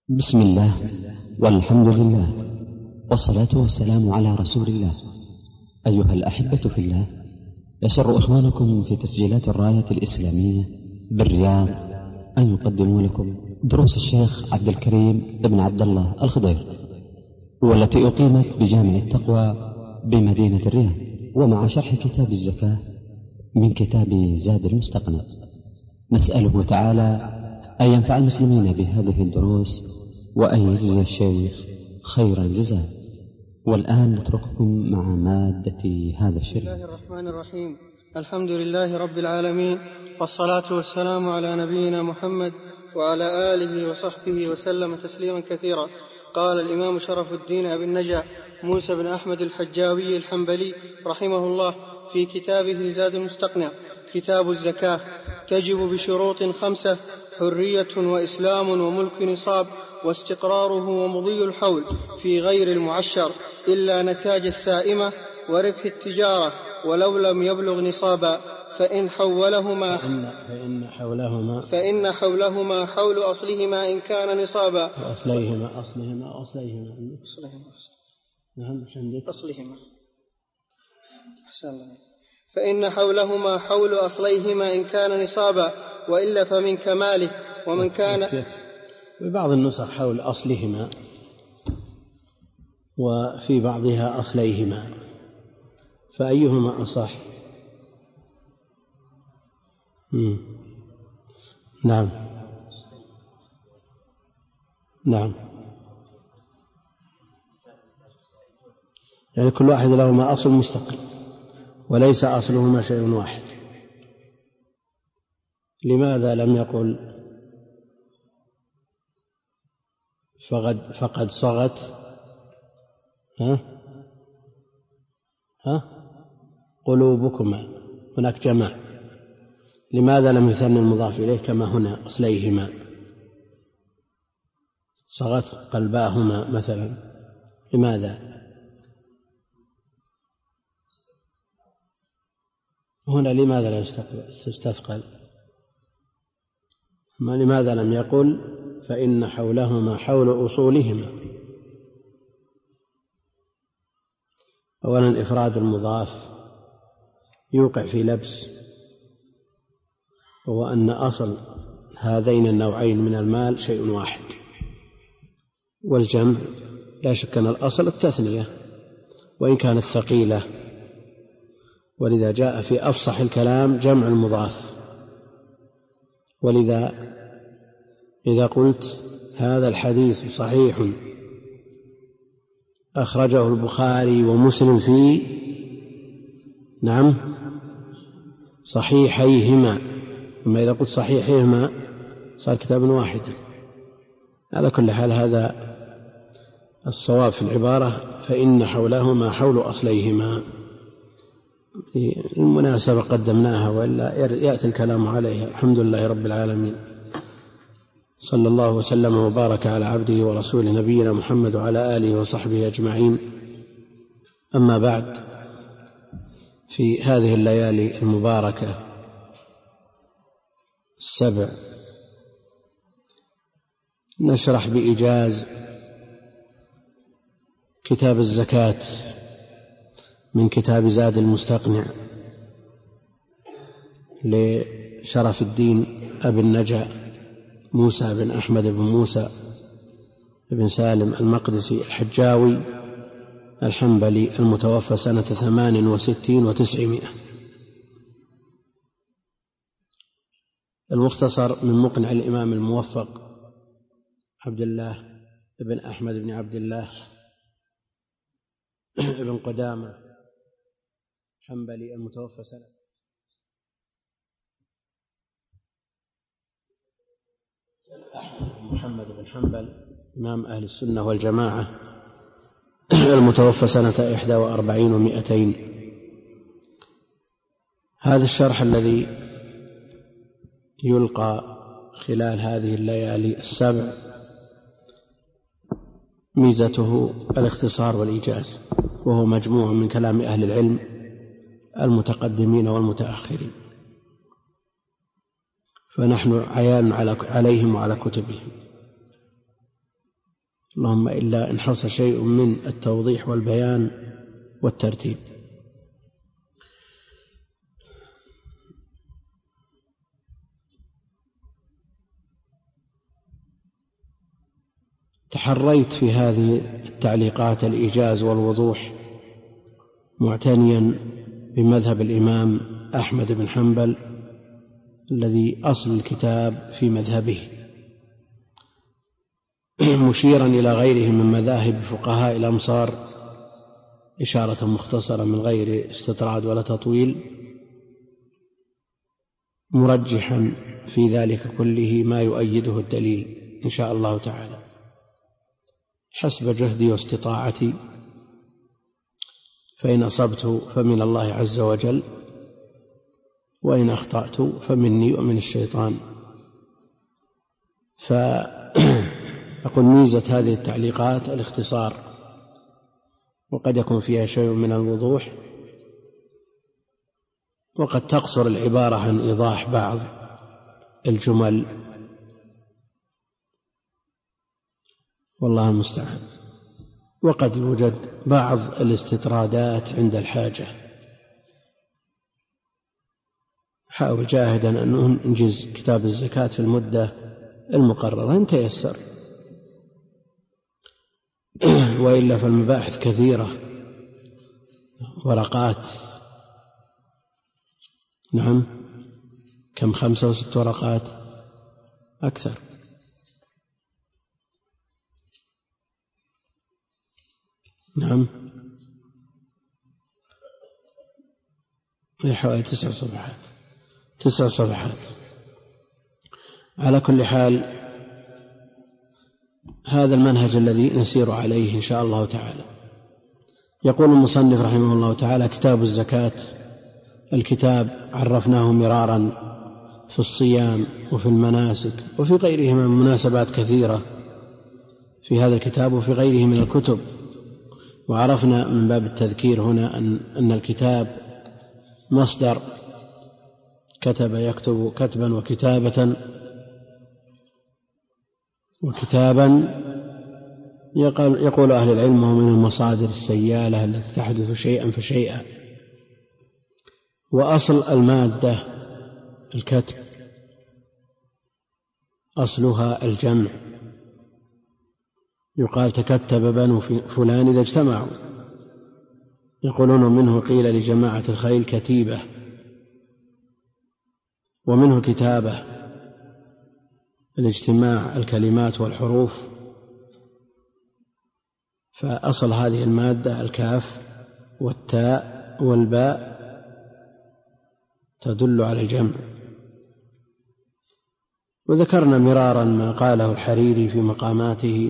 بسم الله والحمد لله والصلاة والسلام على رسول الله. أيها الأحبة في الله، يسر إخوانكم في تسجيلات الراية الإسلامية بالرياض أن يقدموا لكم دروس الشيخ عبد الكريم بن عبد الله الخضير، والتي أقيمت بجامع التقوى بمدينة الرياض، ومع شرح كتاب الزكاة من كتاب زاد المستقنع. نسأله تعالى أن ينفع المسلمين بهذه الدروس وأن يجزي الشيخ خير الجزاء. والآن نترككم مع مادة هذا الشريف. بسم الله الرحمن الرحيم. الحمد لله رب العالمين، والصلاة والسلام على نبينا محمد وعلى آله وصحبه وسلم تسليما كثيرا. قال الإمام شرف الدين أبي النجا موسى بن أحمد الحجاوي الحنبلي رحمه الله في كتابه زاد المستقنع: كتاب الزكاة تجب بشروط 5: حرية وإسلام وملك نصاب واستقراره ومضي الحول في غير المعشر إلا نتاج السائمة وربح التجارة ولو لم يبلغ نصابا، فإن حولهما حول أصلهما إن كان نصابا. فإن حولهما حول أصليهما إن كان نصابا، وإلا فمن كماله. ومن كان في بعض النسخ حول أصلهما، وفي بعضها أصليهما، فأيهما أصح؟ نعم يعني كل واحد لهما أصل مستقل وليس أصلهما شيء واحد. لماذا لم يقل فقد صغت قلوبكما؟ هناك جمع. لماذا لم يثني المضاف إليه كما هنا أصليهما؟ صغت قلباهما مثلا، لماذا هنا؟ لماذا لا تستثقل؟ ما لماذا لم يقل فإن حولهما حول أصولهما؟ أولا إفراد المضاف يوقع في لبس، وهو أن أصل هذين النوعين من المال شيء واحد، والجمع لا شك أن الأصل التثنية وإن كانت ثقيلة، ولذا جاء في أفصح الكلام جمع المضاف. ولذا إذا قلت هذا الحديث صحيح أخرجه البخاري ومسلم في صحيحيهما، أما إذا قلت صحيحيهما صار كتاب واحد. على كل حال هذا الصواب في العبارة: فإن حولهما حول أصليهما. المناسبة قدمناها، وإلا يأتي الكلام عليها. الحمد لله رب العالمين، صلى الله وسلم وبارك على عبده ورسوله نبينا محمد وعلى آله وصحبه أجمعين. أما بعد، في هذه الليالي المباركة 7 نشرح بإيجاز كتاب الزكاة من كتاب زاد المستقنع لشرف الدين أبي النجا موسى بن أحمد بن موسى بن سالم المقدسي الحجاوي الحنبلي، المتوفى سنة 68 و900. المختصر من مقنع الإمام الموفق عبد الله بن أحمد بن عبد الله بن قدامة حنبلي، المتوفى سنة أحمد بن محمد بن حنبل إمام أهل السنة والجماعة، المتوفى سنة 41 و200. هذا الشرح الذي يلقى خلال هذه الليالي 7 ميزته الاختصار والإيجاز، وهو مجموع من كلام أهل العلم المتقدمين والمتأخرين، فنحن عيان عليهم وعلى كتبهم. اللهم إلا إن حصل شيء من التوضيح والبيان والترتيب. تحريت في هذه التعليقات الإيجاز والوضوح، معتنيا بمذهب الإمام أحمد بن حنبل الذي أصل الكتاب في مذهبه، مشيرا إلى غيره من مذاهب فقهاء الأمصار إشارة مختصرة من غير استطراد ولا تطويل، مرجحا في ذلك كله ما يؤيده الدليل إن شاء الله تعالى حسب جهدي واستطاعتي، فإن أصبت فمن الله عز وجل، وإن أخطأت فمني ومن الشيطان. فأقول ميزة هذه التعليقات الاختصار، وقد يكون فيها شيء من الوضوح، وقد تقصر العبارة عن إيضاح بعض الجمل، والله المستعان. وقد يوجد بعض الاستطرادات عند الحاجة، حاول جاهدا أن ننجز كتاب الزكاة في المدة المقررة إن تيسر، وإلا فالمباحث كثيرة، ورقات، نعم، كم 5 و6 ورقات أكثر، نعم، حوالي 9 صفحات. 9 صفحات. على كل حال هذا المنهج الذي نسير عليه إن شاء الله تعالى. يقول المصنف رحمه الله تعالى: كتاب الزكاة. الكتاب عرفناه مرارا في الصيام وفي المناسك وفي غيره من مناسبات كثيرة في هذا الكتاب وفي غيره من الكتب، وعرفنا من باب التذكير هنا أن الكتاب مصدر كتب يكتب كتبا وكتابة، وكتابا يقول أهل العلم هو من المصادر السيالة التي تحدث شيئا فشيئا. وأصل المادة الكتب أصلها الجمع، يقال تكتب بنو فلان إذا اجتمعوا، يقولون منه قيل لجماعة الخيل كتيبة، ومنه كتابة الاجتماع الكلمات والحروف. فأصل هذه المادة الكاف والتاء والباء تدل على الجمع. وذكرنا مرارا ما قاله الحريري في مقاماته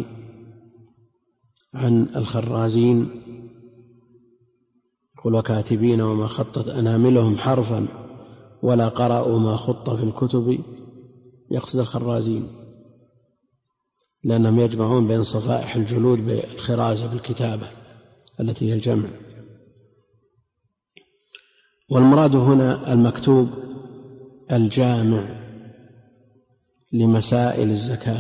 عن الخرازين، يقول: وكاتبين وما خطت أناملهم حرفا ولا قرأوا ما خط في الكتب. يقصد الخرازين لأنهم يجمعون بين صفائح الجلود بالخرازة بالكتابة التي هي الجمع. والمراد هنا المكتوب الجامع لمسائل الزكاة،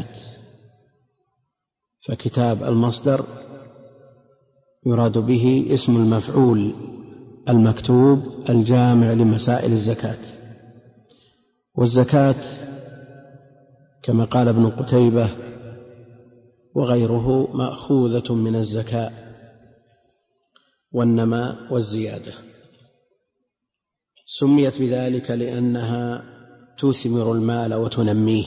فكتاب المصدر يراد به اسم المفعول المكتوب الجامع لمسائل الزكاة. والزكاة كما قال ابن قتيبة وغيره مأخوذة من الزكاة والنماء والزيادة. سميت بذلك لأنها تثمر المال وتنميه،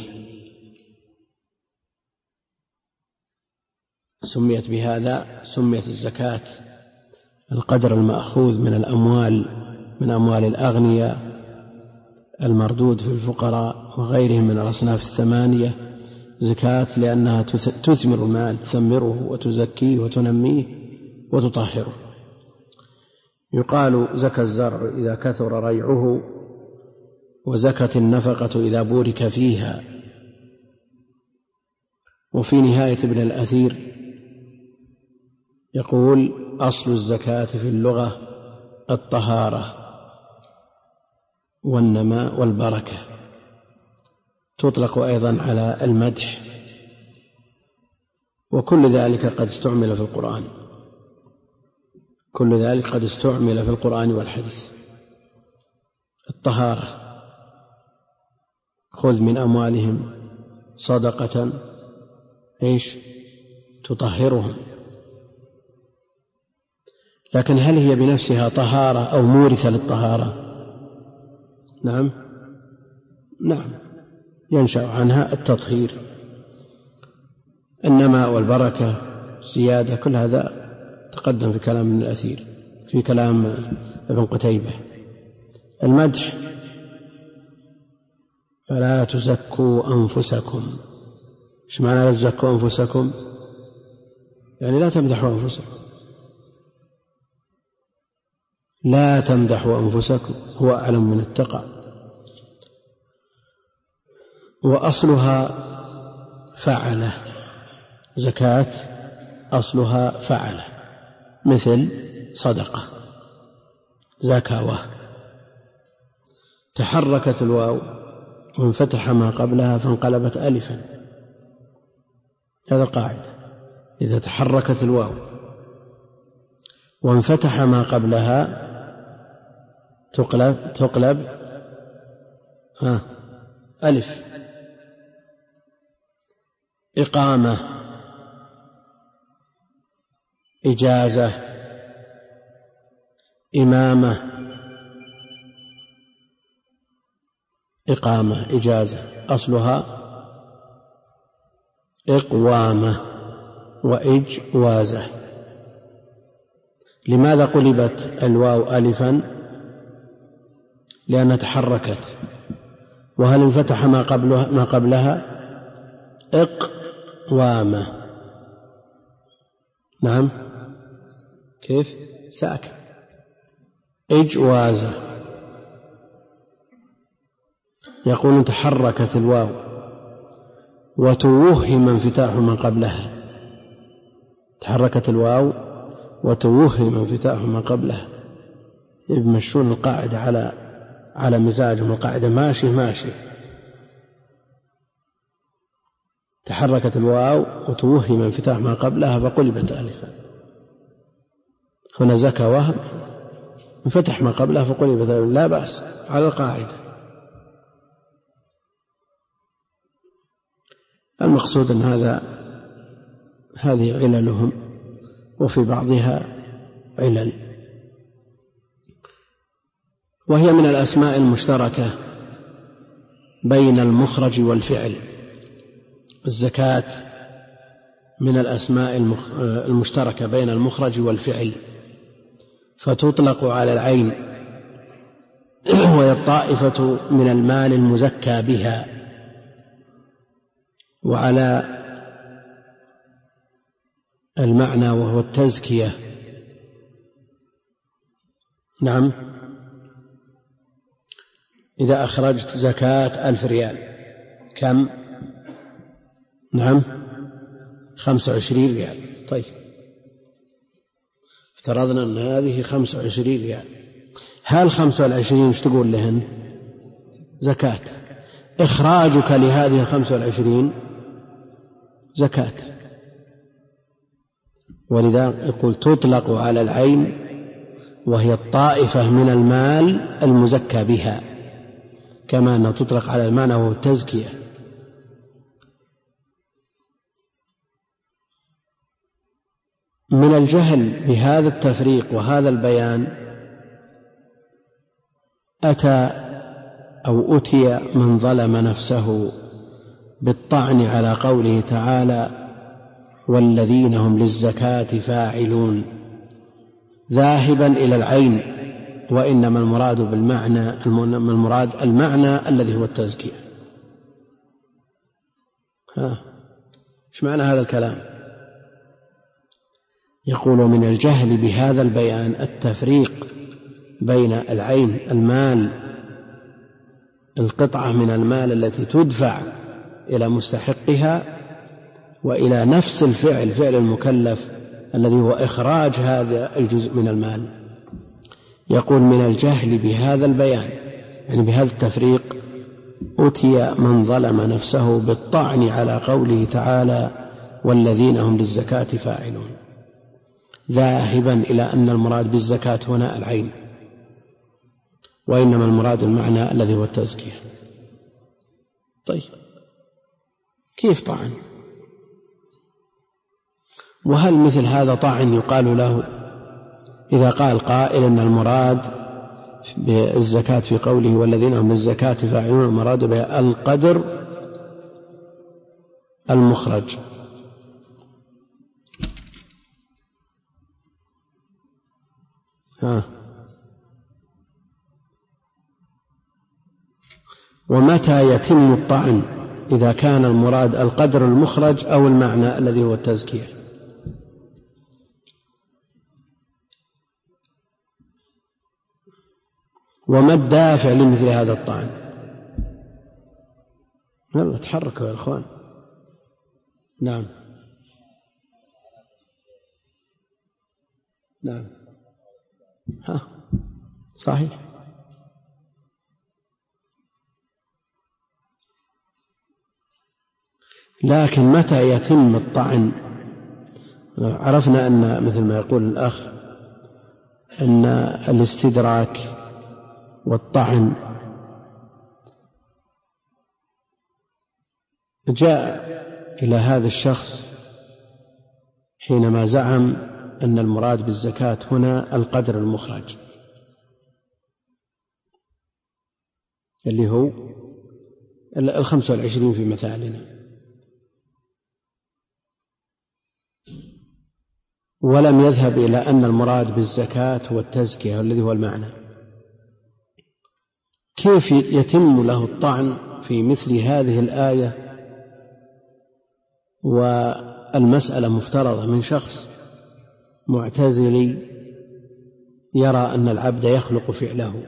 سميت بهذا. سميت الزكاة القدر المأخوذ من الأموال، من أموال الأغنياء المردود في الفقراء وغيرهم من الأصناف الثمانية زكاة، لأنها تثمر المال، تثمره وتزكيه وتنميه وتطهره. يقال: زكى الزرع إذا كثر ريعه، وزكت النفقة إذا بورك فيها. وفي نهاية ابن الأثير يقول: أصل الزكاة في اللغة الطهارة والنماء والبركة. تطلق أيضا على المدح، وكل ذلك قد استعمل في القرآن، كل ذلك قد استعمل في القرآن والحديث. الطهارة، خذ من أموالهم صدقة تطهرهم، لكن هل هي بنفسها طهارة أو مورثة للطهارة؟ نعم ينشأ عنها التطهير، النماء والبركة، زيادة، كل هذا تقدم في كلام ابن الأثير، في كلام ابن قتيبة. المدح، فلا تزكوا أنفسكم. ايش معنى لا تزكوا أنفسكم؟ يعني لا تمدحوا أنفسكم، لا تمدحوا أنفسكم، هو أعلم من اتقى. وأصلها فعلة، زكاة أصلها فعلة، مثل صدقة، زكاوة. تحركت الواو وانفتح ما قبلها فانقلبت ألفا، هذا قاعدة. إذا تحركت الواو وانفتح ما قبلها تقلب ألف. إقامة، إجازة، إمامة. إقامة، إجازة، أصلها إقوامة وإجوازة. لماذا قلبت الواو ألفا؟ لأنها تحركت. وهل انفتح ما قبلها؟ إقوامة. نعم، كيف؟ ساكن. إجوازة، يقول تحركت الواو وتوهم انفتاح ما قبلها، تحركت الواو وتوهم انفتاح ما قبلها. يمشون القاعدة على مزاجهم، القاعدة ماشي. تحركت الواو وتوهم انفتاح ما قبلها فقلبت ألفا. هنا زكى وهم، انفتح ما قبلها فقلبت ألفا، لا بأس، على القاعدة. المقصود أن هذه عللهم، وفي بعضها علل، وهي من الأسماء المشتركة بين المخرج والفعل. الزكاة من الأسماء المشتركة بين المخرج والفعل، فتطلق على العين، وهي الطائفة من المال المزكى بها، وعلى المعنى وهو التزكية. نعم، إذا أخرجت زكاة 1000 ريال كم؟ نعم، 25 ريال. طيب، افترضنا أن هذه 25 ريال، هل 25 ايش تقول لهن؟ زكاة. إخراجك لهذه 25 زكاة، ولذا يقول تطلق على العين، وهي الطائفة من المال المزكى بها، كما أنها تطلق على المعنى وهو التزكية. من الجهل بهذا التفريق وهذا البيان أتي من ظلم نفسه بالطعن على قوله تعالى والذين هم للزكاة فاعلون، ذاهبا إلى العين، وإنما المراد المعنى الذي هو التزكية. ايش معنى هذا الكلام؟ يقول من الجهل بهذا البيان التفريق بين العين، المال، القطعة من المال التي تدفع إلى مستحقها، وإلى نفس الفعل، فعل المكلف الذي هو إخراج هذا الجزء من المال. يقول من الجهل بهذا البيان، يعني بهذا التفريق، أتي من ظلم نفسه بالطعن على قوله تعالى والذين هم للزكاة فاعلون، ذاهبا إلى أن المراد بالزكاة هنا العين، وإنما المراد المعنى الذي هو التزكية. طيب كيف طعن؟ وهل مثل هذا طعن يقال له إذا قال قائل أن المراد بالزكاة في قوله والذين هم للزكاة فاعلون المراد بها القدر المخرج؟ ومتى يتم الطعن إذا كان المراد القدر المخرج أو المعنى الذي هو التزكية؟ وما الدافع لمثل هذا الطعن؟ يلا تحركوا يا أخوان. نعم نعم صحيح. لكن متى يتم الطعن؟ عرفنا أن مثل ما يقول الأخ أن الاستدراك والطعن جاء إلى هذا الشخص حينما زعم أن المراد بالزكاة هنا القدر المخرج اللي هو 25 في مثالنا، ولم يذهب إلى أن المراد بالزكاة هو التزكية الذي هو المعنى. كيف يتم له الطعن في مثل هذه الآية والمسألة مفترضة من شخص معتزلي يرى أن العبد يخلق فعله؟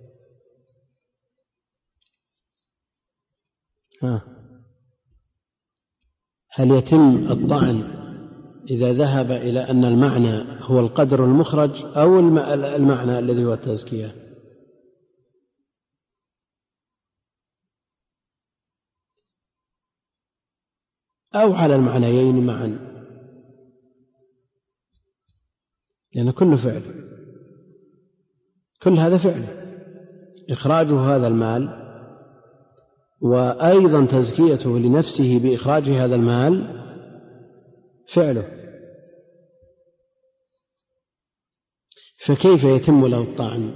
هل يتم الطعن إذا ذهب إلى أن المعنى هو القدر المخرج أو المعنى الذي هو التزكية؟ أو على المعنيين معا، لأن كل فعل، كل هذا فعل، إخراجه هذا المال وأيضا تزكيته لنفسه بإخراج هذا المال فعله، فكيف يتم له الطعن؟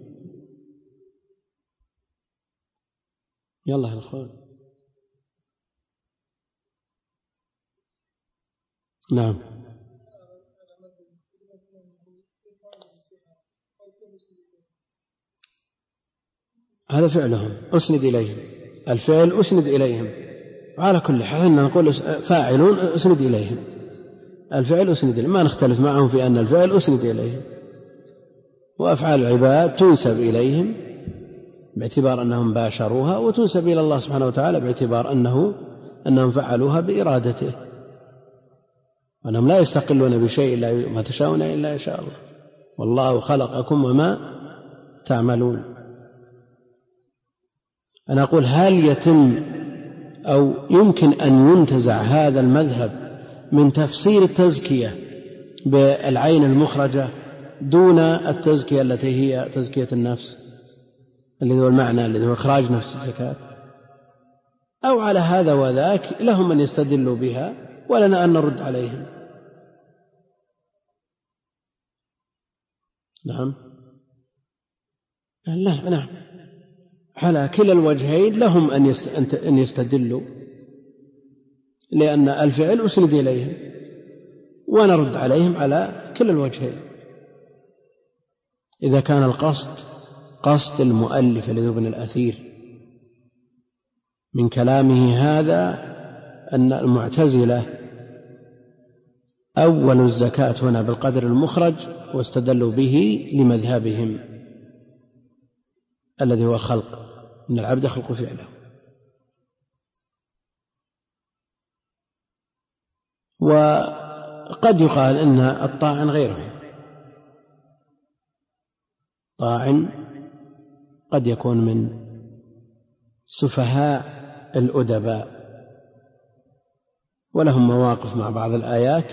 يلا يا أخوان. نعم هذا فعلهم أسند إليهم، الفعل أسند إليهم على كل حال. نقول فاعلون أسند إليهم، الفعل أسند إليهم، ما نختلف معهم في أن الفعل أسند إليهم، وأفعال العباد تنسب إليهم باعتبار أنهم باشروها، وتنسب إلى الله سبحانه وتعالى باعتبار أنهم فعلوها بإرادته، وأنهم لا يستقلون بشيء إلا ما تشاءون إلا يشاء الله، والله خلقكم وما تعملون. أنا أقول هل يتم أو يمكن أن ينتزع هذا المذهب من تفسير التزكية بالعين المخرجة دون التزكية التي هي تزكية النفس الذي هو المعنى الذي هو إخراج نفس الزكاة؟ أو على هذا وذاك لهم من يستدلوا بها ولنا أن نرد عليهم. نعم لا نعم على كلا الوجهين لهم أن يستدلوا، لأن الفعل أسند إليهم ونرد عليهم على كلا الوجهين. إذا كان القصد قصد المؤلف الذي ابن الأثير من كلامه هذا أن المعتزلة أول الزكاة هنا بالقدر المخرج واستدلوا به لمذهبهم الذي هو الخلق، إن العبد يخلق فعله. وقد يقال إن الطاعن غيره، طاعن قد يكون من سفهاء الأدباء، ولهم مواقف مع بعض الآيات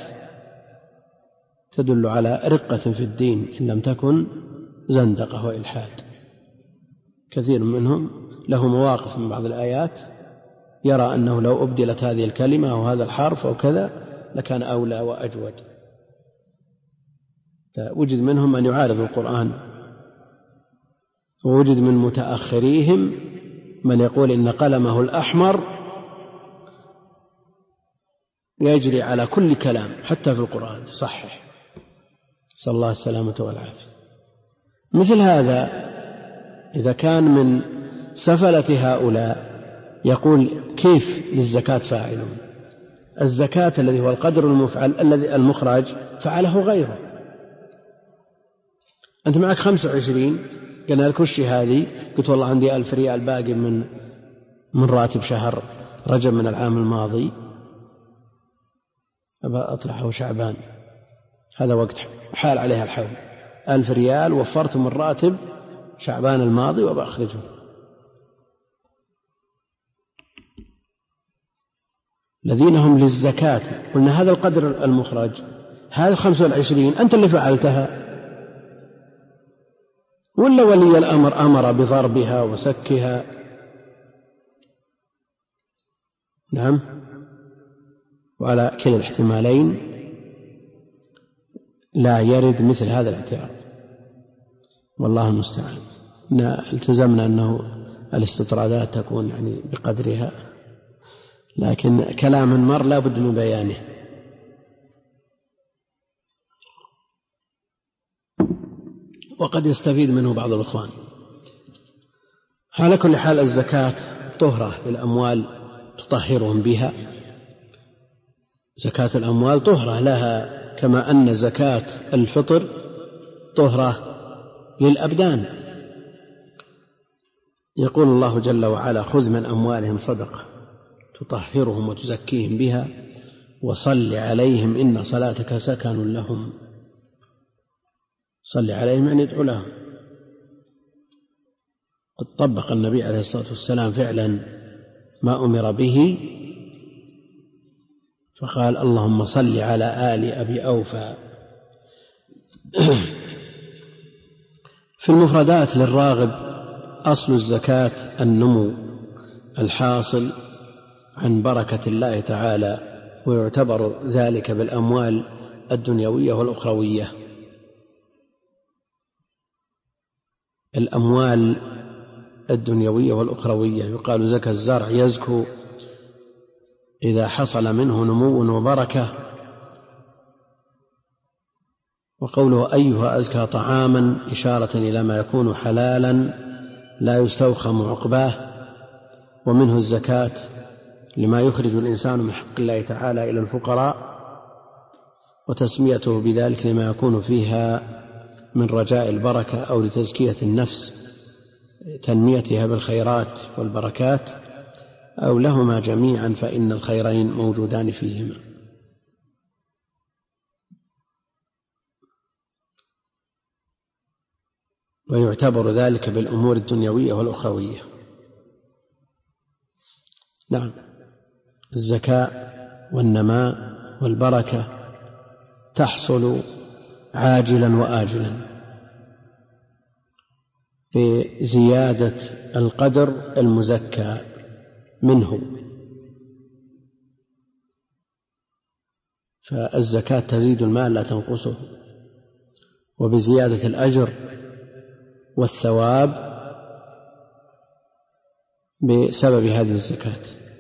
تدل على رقة في الدين إن لم تكن زندقة وإلحاد. كثير منهم له مواقف من بعض الآيات يرى أنه لو أبدلت هذه الكلمة أو هذا الحرف أو كذا لكان أولى وأجود. وجد منهم من يعارض القرآن، ووجد من متأخريهم من يقول إن قلمه الأحمر يجري على كل كلام حتى في القرآن صحح، نسأل الله السلامة والعافية. مثل هذا إذا كان من سفلة هؤلاء يقول كيف للزكاة فاعلون؟ الزكاة الذي هو القدر المفعل الذي المخرج فعله غيره. أنت معك 25 قلنا لك وش هذه؟ قلت والله عندي 1000 ريال باقي من راتب شهر رجب من العام الماضي أبى أطرحه شعبان، هذا وقت حال عليها الحول، 1000 ريال وفرت من راتب شعبان الماضي وبأخرجه. الذين هم للزكاة قلنا هذا القدر المخرج، هذا 25 أنت اللي فعلتها ولا ولي الأمر أمر بضربها وسكها؟ نعم، وعلى كلا الاحتمالين لا يرد مثل هذا الاعتراض، والله المستعان. التزمنا أنه الاستطرادات تكون يعني بقدرها، لكن كلام مر لا بد من بيانه. وقد يستفيد منه بعض الإخوان. على كل حال الزكاة طهرة للأموال تطهرهم بها، زكاة الأموال طهرة لها كما أن زكاة الفطر طهرة للأبدان. يقول الله جل وعلا خذ من أموالهم صدقة تطهرهم وتزكيهم بها وصل عليهم إن صلاتك سكن لهم. صل عليهم يعني ادعو لهم. قد طبق النبي عليه الصلاة والسلام فعلا ما أمر به فقال اللهم صل على آل أبي أوفى. في المفردات للراغب أصل الزكاة النمو الحاصل عن بركة الله تعالى، ويعتبر ذلك بالأموال الدنيوية والأخروية. الأموال الدنيوية والأخروية يقال زكاة الزرع يزكو إذا حصل منه نمو وبركة. وقوله أيها أزكى طعاما إشارة إلى ما يكون حلالا لا يستوخم عقباه. ومنه الزكاة لما يخرج الإنسان من حق الله تعالى إلى الفقراء، وتسميته بذلك لما يكون فيها من رجاء البركة أو لتزكية النفس تنميتها بالخيرات والبركات، أو لهما جميعا فإن الخيرين موجودان فيهما. ويعتبر ذلك بالأمور الدنيوية والأخروية. نعم، الزكاة والنماء والبركة تحصل عاجلا وآجلا بزيادة القدر المزكى منه. فالزكاة تزيد المال لا تنقصه، وبزيادة الأجر والثواب بسبب هذه الزكاة.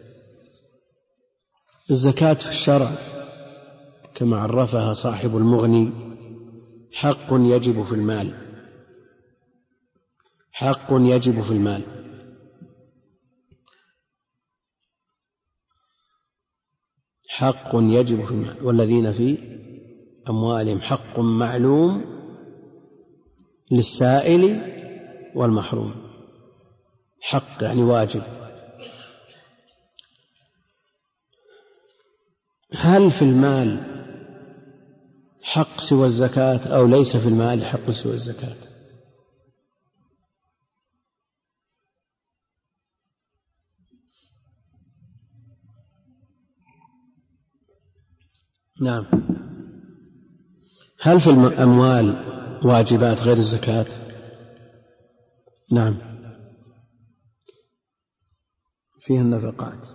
الزكاة في الشرع كما عرفها صاحب المغني حق يجب في المال، حق يجب في المال. حق يجب في المال والذين في أموالهم حق معلوم للسائل والمحروم. حق يعني واجب. هل في المال حق سوى الزكاة أو ليس في المال حق سوى الزكاة؟ نعم. هل في الأموال واجبات غير الزكاة؟ نعم، فيها النفقات،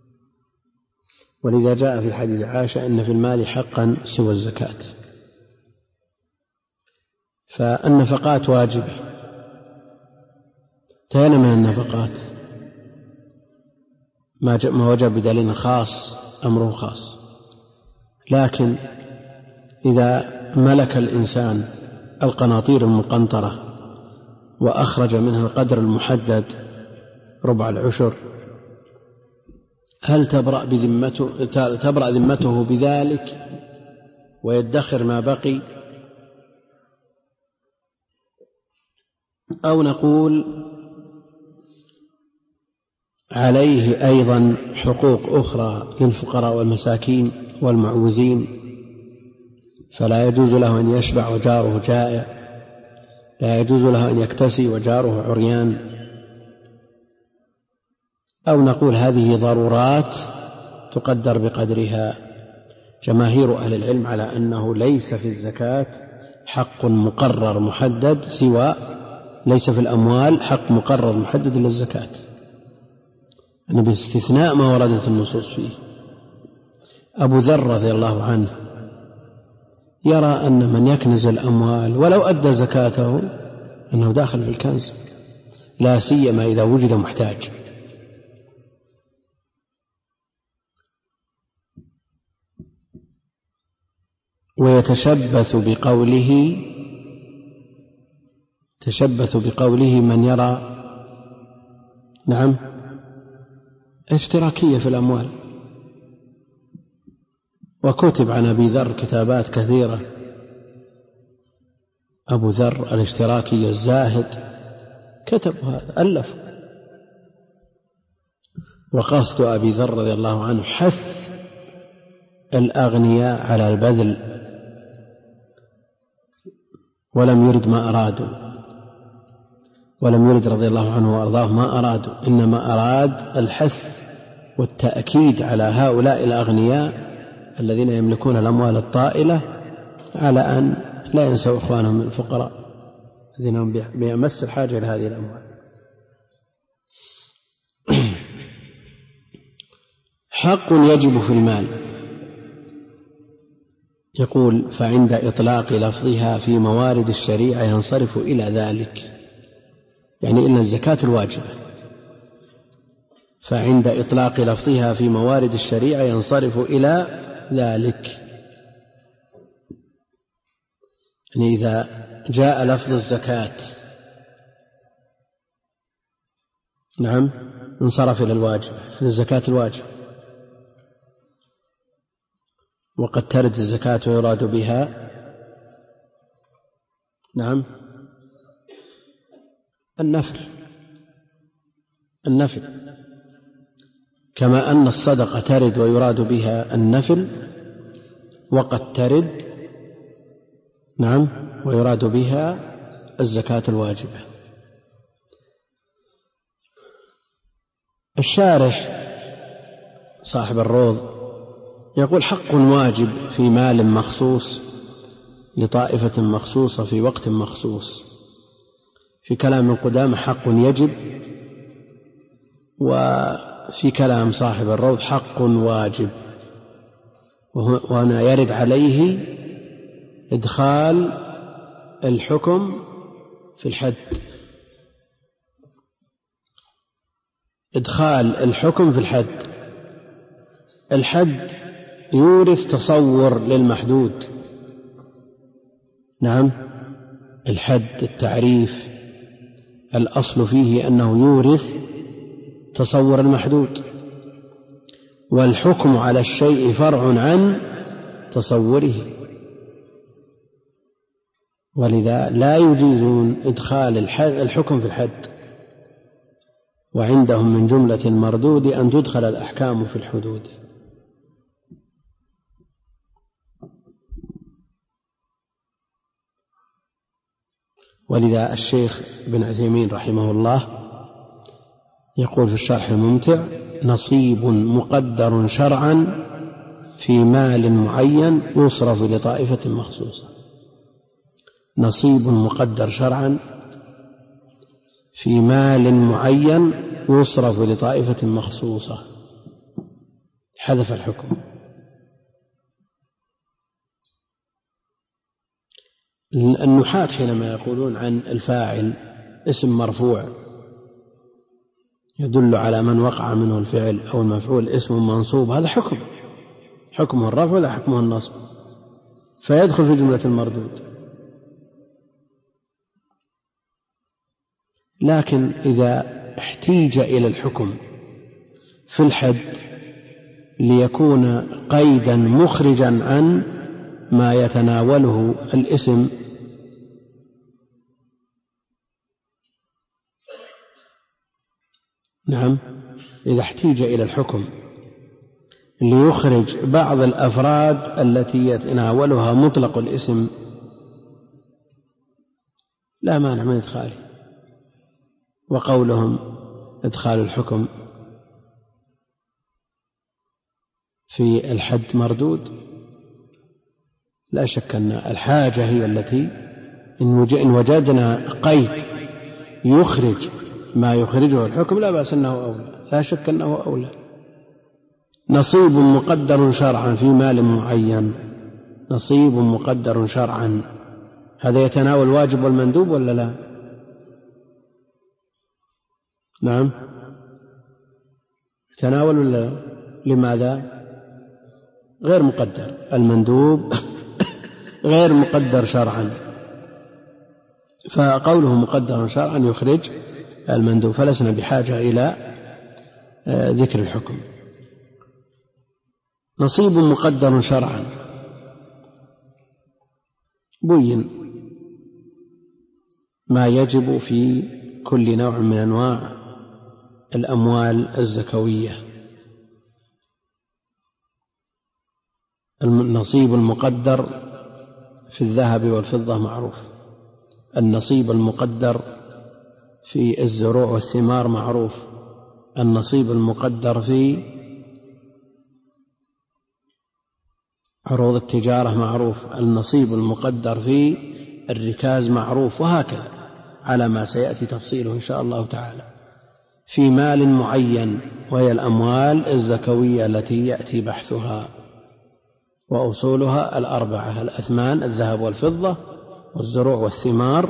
ولذا جاء في حديث عائشة إن في المال حقا سوى الزكاة. فالنفقات واجبة. انتهينا من النفقات، ما وجب بدليل خاص أمره خاص. لكن إذا ملك الإنسان القناطير المقنطرة وأخرج منها القدر المحدد ربع العشر، هل تبرأ ذمته بذلك ويدخر ما بقي، أو نقول عليه أيضا حقوق أخرى للفقراء والمساكين والمعوزين، فلا يجوز له أن يشبع وجاره جائع، لا يجوز له أن يكتسي وجاره عريان، أو نقول هذه ضرورات تقدر بقدرها. جماهير أهل العلم على أنه ليس في الزكاة حق مقرر محدد سوى، ليس في الأموال حق مقرر محدد للزكاة، يعني باستثناء ما وردت النصوص فيه. أبو ذر رضي الله عنه يرى أن من يكنز الأموال ولو أدى زكاته أنه داخل في الكنز، لا سيما إذا وجد محتاج. ويتشبث بقوله من يرى نعم اشتراكية في الأموال. وكتب عن أبي ذر كتابات كثيرة، أبو ذر الاشتراكي الزاهد كتب هذا، ألف. وقصد أبي ذر رضي الله عنه حث الأغنياء على البذل، ولم يرد ما أرادوا، ولم يرد رضي الله عنه وأرضاه ما أرادوا، إنما أراد الحث والتأكيد على هؤلاء الأغنياء الذين يملكون الأموال الطائلة على أن لا ينسوا إخوانهم الفقراء الذين هم بأمس الحاجة إلى هذه الأموال. حق يجب في المال، يقول فعند إطلاق لفظها في موارد الشريعة ينصرف إلى ذلك، يعني إلى الزكاة الواجبة. فعند إطلاق لفظها في موارد الشريعة ينصرف إلى ذلك، يعني إذا جاء لفظ الزكاة نعم انصرف إلى الواجبة، للزكاة الواجبة. وقد ترد الزكاة ويراد بها نعم النفل، كما أن الصدقة ترد ويراد بها النفل، وقد ترد نعم ويراد بها الزكاة الواجبة. الشارح صاحب الروض يقول حق واجب في مال مخصوص لطائفة مخصوصة في وقت مخصوص. في كلام القدامى حق يجب، وفي كلام صاحب الروض حق واجب، وهنا يرد عليه إدخال الحكم في الحد، إدخال الحكم في الحد. الحد يورث تصور للمحدود، نعم الحد التعريف الأصل فيه أنه يورث تصور المحدود، والحكم على الشيء فرع عن تصوره، ولذا لا يجيزون إدخال الحكم في الحد. وعندهم من جملة المردود أن تدخل الأحكام في الحدود. ولذا الشيخ بن عثيمين رحمه الله يقول في الشرح الممتع: نصيب مقدر شرعا في مال معين يصرف لطائفة مخصوصة. نصيب مقدر شرعا في مال معين يصرف لطائفة مخصوصة، حذف الحكم. النحاة حينما يقولون عن الفاعل اسم مرفوع يدل على من وقع منه الفعل، أو المفعول اسم منصوب، هذا حكمه الرفع ولا حكمه النصب، فيدخل في جملة المردود. لكن إذا احتيج إلى الحكم في الحد ليكون قيدا مخرجا عن ما يتناوله الاسم، نعم، إذا احتيج إلى الحكم ليخرج بعض الأفراد التي يتناولها مطلق الاسم لا مانع من إدخاله. وقولهم إدخال الحكم في الحد مردود، لا شك أن الحاجة هي التي إن وجدنا قيد يخرج ما يخرجه الحكم لا بأس أنه أولى، لا شك أنه أولى. نصيب مقدر شرعا في مال معين، نصيب مقدر شرعا، هذا يتناول الواجب والمندوب ولا لا؟ نعم يتناول ولا لا؟ لماذا؟ غير مقدر، المندوب غير مقدر شرعا، فقوله مقدر شرعا يخرج المندوب، فلسنا بحاجة إلى ذكر الحكم. نصيب مقدر شرعا بين ما يجب في كل نوع من أنواع الأموال الزكوية. النصيب المقدر في الذهب والفضة معروف، النصيب المقدر في الزروع والثمار معروف، النصيب المقدر في عروض التجارة معروف، النصيب المقدر في الركاز معروف، وهكذا على ما سيأتي تفصيله إن شاء الله تعالى. في مال معين، وهي الأموال الزكوية التي يأتي بحثها، وأصولها الأربعة: الأثمان الذهب والفضة، والزروع والثمار،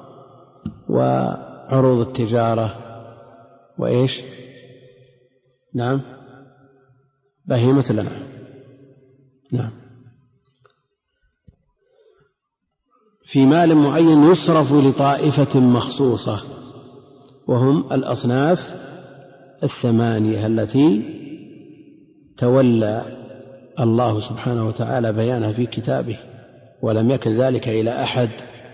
وعروض التجارة، وإيش؟ نعم بهيمة الأنعام. نعم. في مال معين يصرف لطائفة مخصوصة، وهم الأصناف الثمانية التي تولى الله سبحانه وتعالى بيانها في كتابه، ولم يكن ذلك إلى أحد،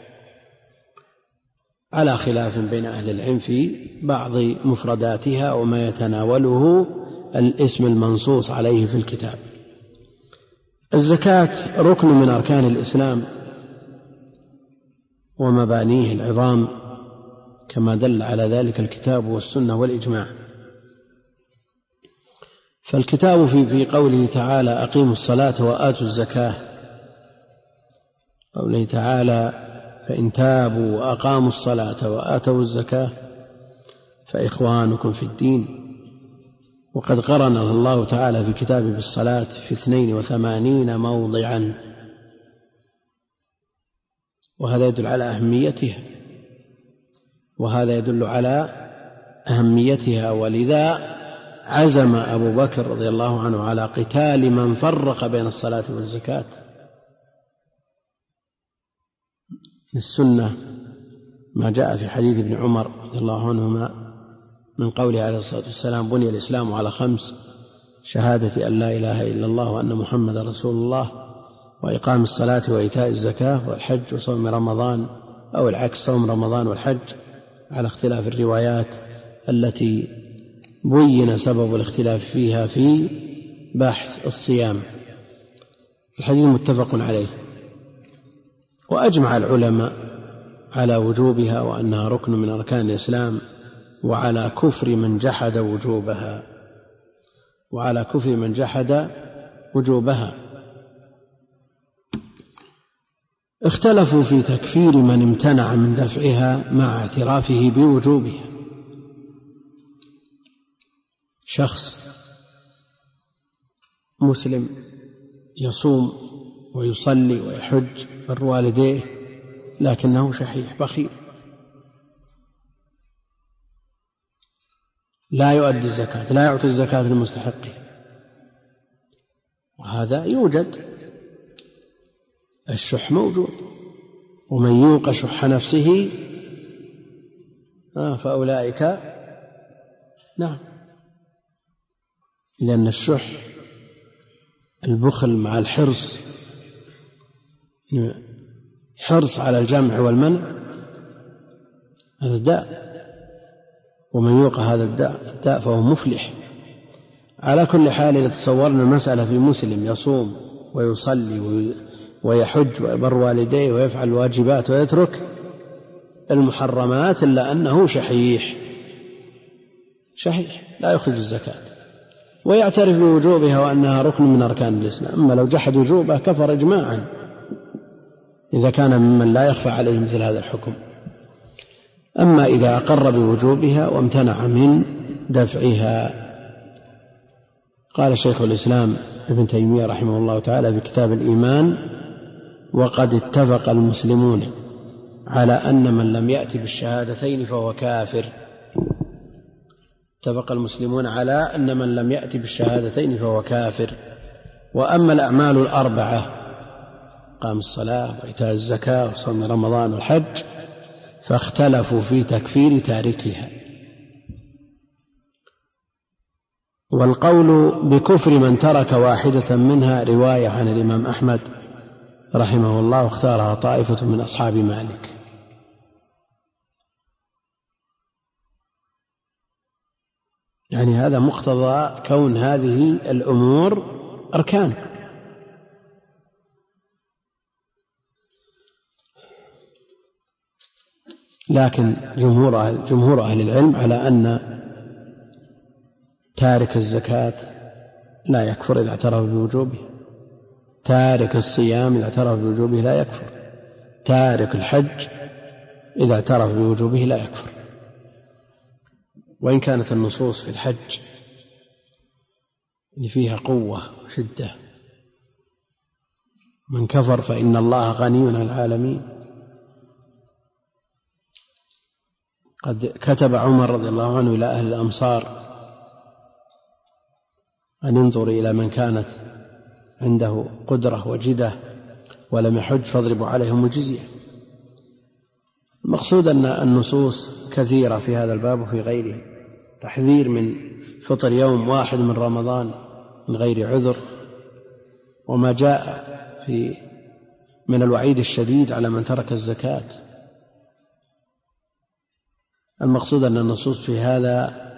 على خلاف بين أهل العلم في بعض مفرداتها وما يتناوله الاسم المنصوص عليه في الكتاب. الزكاة ركن من أركان الإسلام ومبانيه العظام، كما دل على ذلك الكتاب والسنة والإجماع. فالكتاب في قوله تعالى: أقيموا الصلاة وآتوا الزكاة، قوله تعالى: فإن تابوا وأقاموا الصلاة وآتوا الزكاة فإخوانكم في الدين. وقد قرن الله تعالى في كتابه بالصلاة في 82 موضعا، وهذا يدل على أهميتها، ولذا عزم أبو بكر رضي الله عنه على قتال من فرق بين الصلاة والزكاة. السنة ما جاء في حديث ابن عمر رضي الله عنهما من قوله عليه الصلاة والسلام: بني الإسلام على 5: شهادة أن لا إله إلا الله وأن محمد رسول الله، وإقام الصلاة وإيتاء الزكاة، والحج وصوم رمضان، أو العكس، صوم رمضان والحج، على اختلاف الروايات التي بين سبب الاختلاف فيها في بحث الصيام. الحديث متفق عليه، وأجمع العلماء على وجوبها وأنها ركن من أركان الإسلام، وعلى كفر من جحد وجوبها، وعلى كفر من جحد وجوبها. اختلفوا في تكفير من امتنع من دفعها مع اعترافه بوجوبها. شخص مسلم يصوم ويصلي ويحج بر والديه لكنه شحيح بخيل لا يؤدي الزكاة، لا يعطي الزكاة للمستحقين، وهذا يوجد، الشح موجود، ومن يوق شح نفسه فأولئك نعم، لأن الشح البخل مع الحرص، حرص على الجمع والمنع، هذا داء، ومن يوق هذا الداء فهو مفلح. على كل حال إذا تصورنا المسألة في مسلم يصوم ويصلي ويحج ويبر والديه ويفعل الواجبات ويترك المحرمات إلا أنه شحيح لا يخرج الزكاة ويعترف بوجوبها وأنها ركن من أركان الإسلام، أما لو جحد وجوبها كفر إجماعا إذا كان ممن لا يخفى عليه مثل هذا الحكم. أما إذا أقر بوجوبها وامتنع من دفعها. قال شيخ الإسلام ابن تيمية رحمه الله تعالى في كتاب الإيمان: وقد اتفق المسلمون على أن من لم يأت بالشهادتين فهو كافر. اتفق المسلمون على أن من لم يأت بالشهادتين فهو كافر. وأما الأعمال الأربعة قام الصلاة وإيتاء الزكاة وصوم رمضان والحج فاختلفوا في تكفير تاركها. والقول بكفر من ترك واحدة منها رواية عن الإمام أحمد رحمه الله، اختارها طائفة من أصحاب مالك. يعني هذا مقتضى كون هذه الأمور أركان. لكن جمهور أهل العلم على أن تارك الزكاة لا يكفر إذا اعترف بوجوبه، تارك الصيام إذا اعترف بوجوبه لا يكفر، تارك الحج إذا اعترف بوجوبه لا يكفر. وإن كانت النصوص في الحج فيها قوة وشدة: من كفر فإن الله غني عن العالمين. قد كتب عمر رضي الله عنه إلى أهل الأمصار أن انظروا إلى من كانت عنده قدرة وجدة ولم يحج فاضربوا عليهم الجزية. المقصود أن النصوص كثيرة في هذا الباب وفي غيره، تحذير من فطر يوم واحد من رمضان من غير عذر، وما جاء من الوعيد الشديد على من ترك الزكاة. المقصود أن النصوص في هذا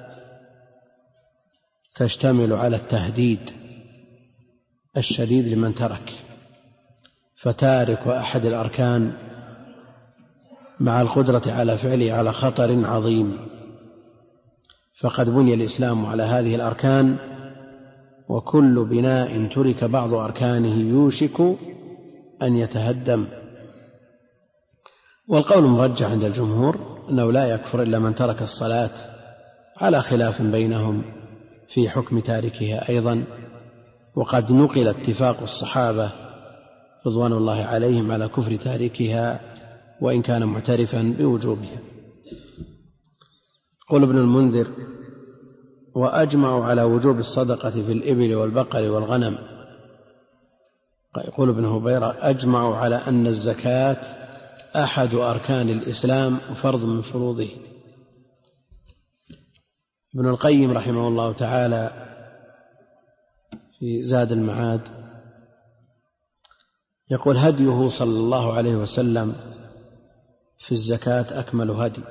تشتمل على التهديد الشديد لمن ترك، فتارك أحد الأركان مع القدرة على فعله على خطر عظيم. فقد بني الإسلام على هذه الأركان، وكل بناء ترك بعض أركانه يوشك أن يتهدم. والقول المرجح عند الجمهور أنه لا يكفر إلا من ترك الصلاة، على خلاف بينهم في حكم تاركها أيضا. وقد نقل اتفاق الصحابة رضوان الله عليهم على كفر تاركها وإن كان معترفا بوجوبها. قال ابن المنذر: وأجمعوا على وجوب الصدقة في الإبل والبقر والغنم. يقول ابن هبيرة: أجمعوا على أن الزكاة أحد أركان الإسلام وفرض من فروضه. ابن القيم رحمه الله تعالى في زاد المعاد يقول: هديه صلى الله عليه وسلم في الزكاة أكمل هدي.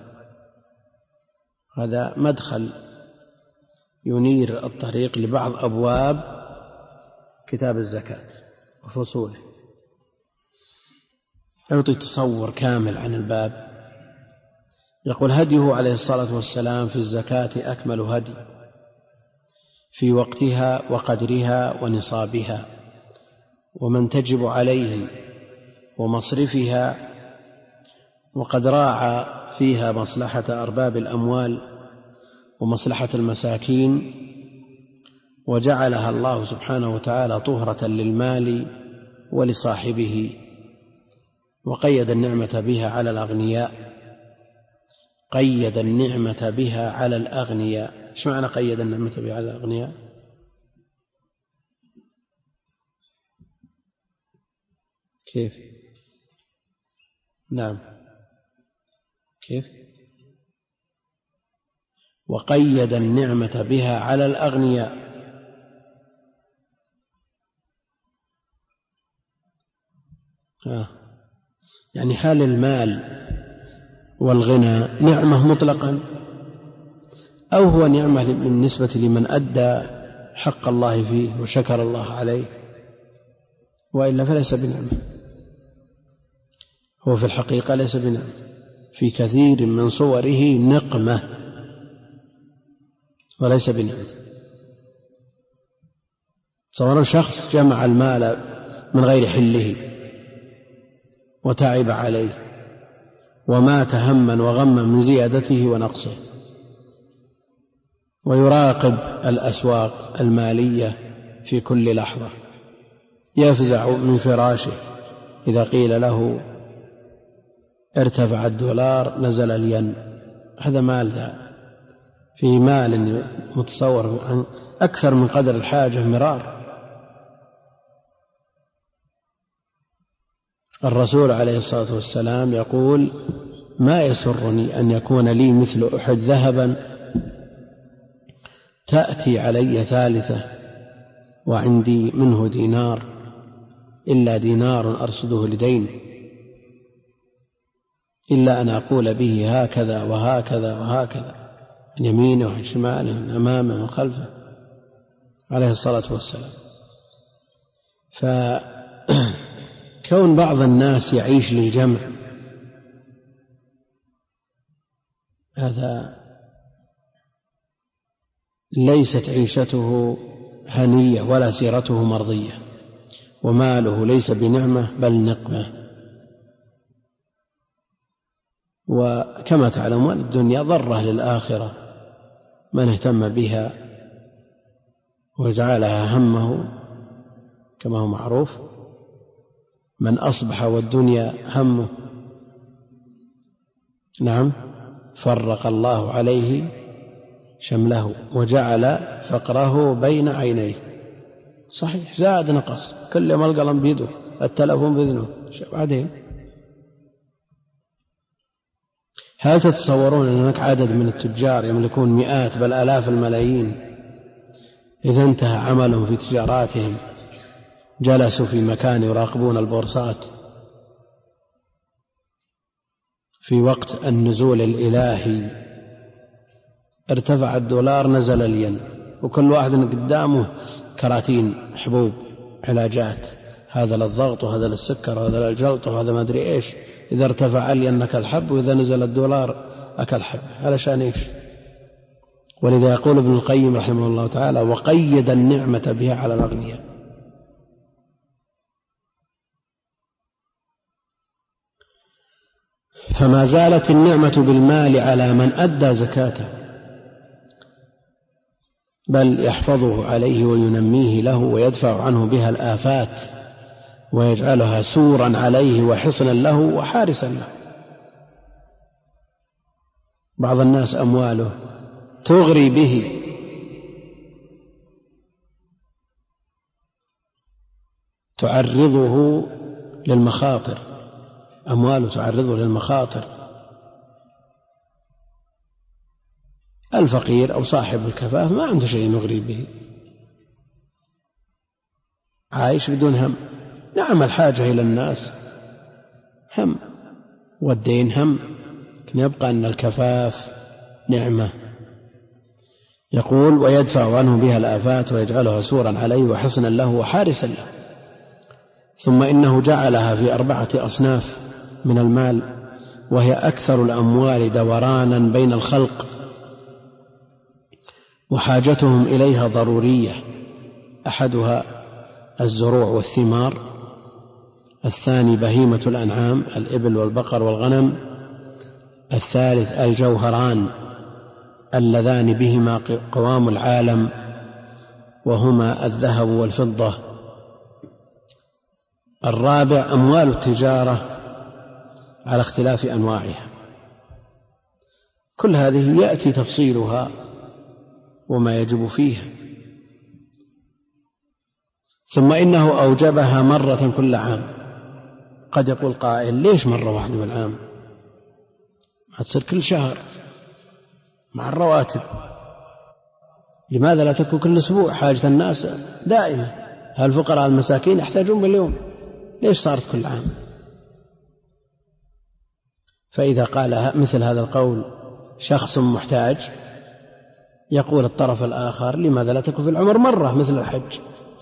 هذا مدخل ينير الطريق لبعض أبواب كتاب الزكاة وفصوله، يعطي تصور كامل عن الباب. يقول: هديه عليه الصلاة والسلام في الزكاة أكمل هدي، في وقتها وقدرها ونصابها، ومن تجب عليه ومصرفها، وقد راعى فيها مصلحة أرباب الأموال ومصلحة المساكين، وجعلها الله سبحانه وتعالى طهرة للمال ولصاحبه، وقيد النعمة بها على الأغنياء. قيد النعمة بها على الأغنياء. ايش معنى قيد النعمة بها على الأغنياء؟ كيف؟ نعم، كيف؟ وقيد النعمة بها على الأغنياء. يعني هل المال والغنى نعمة مطلقا، أو هو نعمة بالنسبة لمن أدى حق الله فيه وشكر الله عليه، وإلا فليس بنعمة. هو في الحقيقة ليس بنعمة، في كثير من صوره نقمة وليس بنعمة. تصور شخص جمع المال من غير حله وتعب عليه ومات هما وغما من زيادته ونقصه، ويراقب الأسواق المالية في كل لحظة، يفزع من فراشه إذا قيل له ارتفع الدولار نزل الين. هذا مال، ذا في مال متصور أكثر من قدر الحاجة مرار. الرسول عليه الصلاة والسلام يقول: ما يسرني أن يكون لي مثل أحد ذهبا تأتي علي ثالثة وعندي منه دينار، إلا دينار أرصده لدين، إلا أن أقول به هكذا وهكذا وهكذا، عن يمينه وعن شماله وعن أمامه وعن خلفه عليه الصلاة والسلام. فكون بعض الناس يعيش للجمع هذا ليست عيشته هنية ولا سيرته مرضية، وماله ليس بنعمة بل نقمة. وكما تعلمون الدنيا ضرة للآخرة، من اهتم بها وجعلها همه كما هو معروف، من أصبح والدنيا همه نعم فرق الله عليه شمله وجعل فقره بين عينيه. صحيح، زاد نقص، كل ما القلم بيده التلفون بإذنه بعدين. هل تتصورون أن هناك عدد من التجار يملكون مئات بل آلاف الملايين، إذا انتهى عملهم في تجاراتهم جلسوا في مكان يراقبون البورصات، في وقت النزول الإلهي ارتفع الدولار نزل الين، وكل واحد قدامه كراتين حبوب علاجات، هذا للضغط وهذا للسكر وهذا للجلط وهذا ما أدري إيش. إذا ارتفع الين أكل حب، وإذا نزل الدولار أكل حب، علشان إيش؟ ولذا يقول ابن القيم رحمه الله تعالى: وقيد النعمة بها على الأغنياء. فما زالت النعمة بالمال على من أدى زكاته، بل يحفظه عليه وينميه له ويدفع عنه بها الآفات، ويجعلها سورا عليه وحصنا له وحارسا له. بعض الناس أمواله تغري به، تعرضه للمخاطر، أمواله تعرضه للمخاطر. الفقير أو صاحب الكفاف ما عنده شيء يغري به، عايش بدون هم. نعم الحاجة إلى الناس هم والدين هم، لكن يبقى أن الكفاف نعمة. يقول: ويدفع عنه بها الآفات ويجعلها سورا عليه وحصنا له وحارسا له. ثم إنه جعلها في 4 أصناف من المال، وهي أكثر الأموال دورانا بين الخلق، وحاجتهم إليها ضرورية، أحدها الزروع والثمار، الثاني بهيمة الأنعام الإبل والبقر والغنم، الثالث الجوهران اللذان بهما قوام العالم وهما الذهب والفضة، الرابع أموال التجارة على اختلاف أنواعها. كل هذه يأتي تفصيلها وما يجب فيها. ثم إنه أوجبها مرة كل عام. قد يقول قائل ليش مرة واحدة بالعام؟ هتصير كل شهر مع الرواتب، لماذا لا تكون كل أسبوع؟ حاجة الناس دائمة، هالفقراء المساكين يحتاجون باليوم، ليش صارت كل عام؟ فإذا قال مثل هذا القول شخص محتاج، يقول الطرف الآخر لماذا لا تكون في العمر مرة مثل الحج؟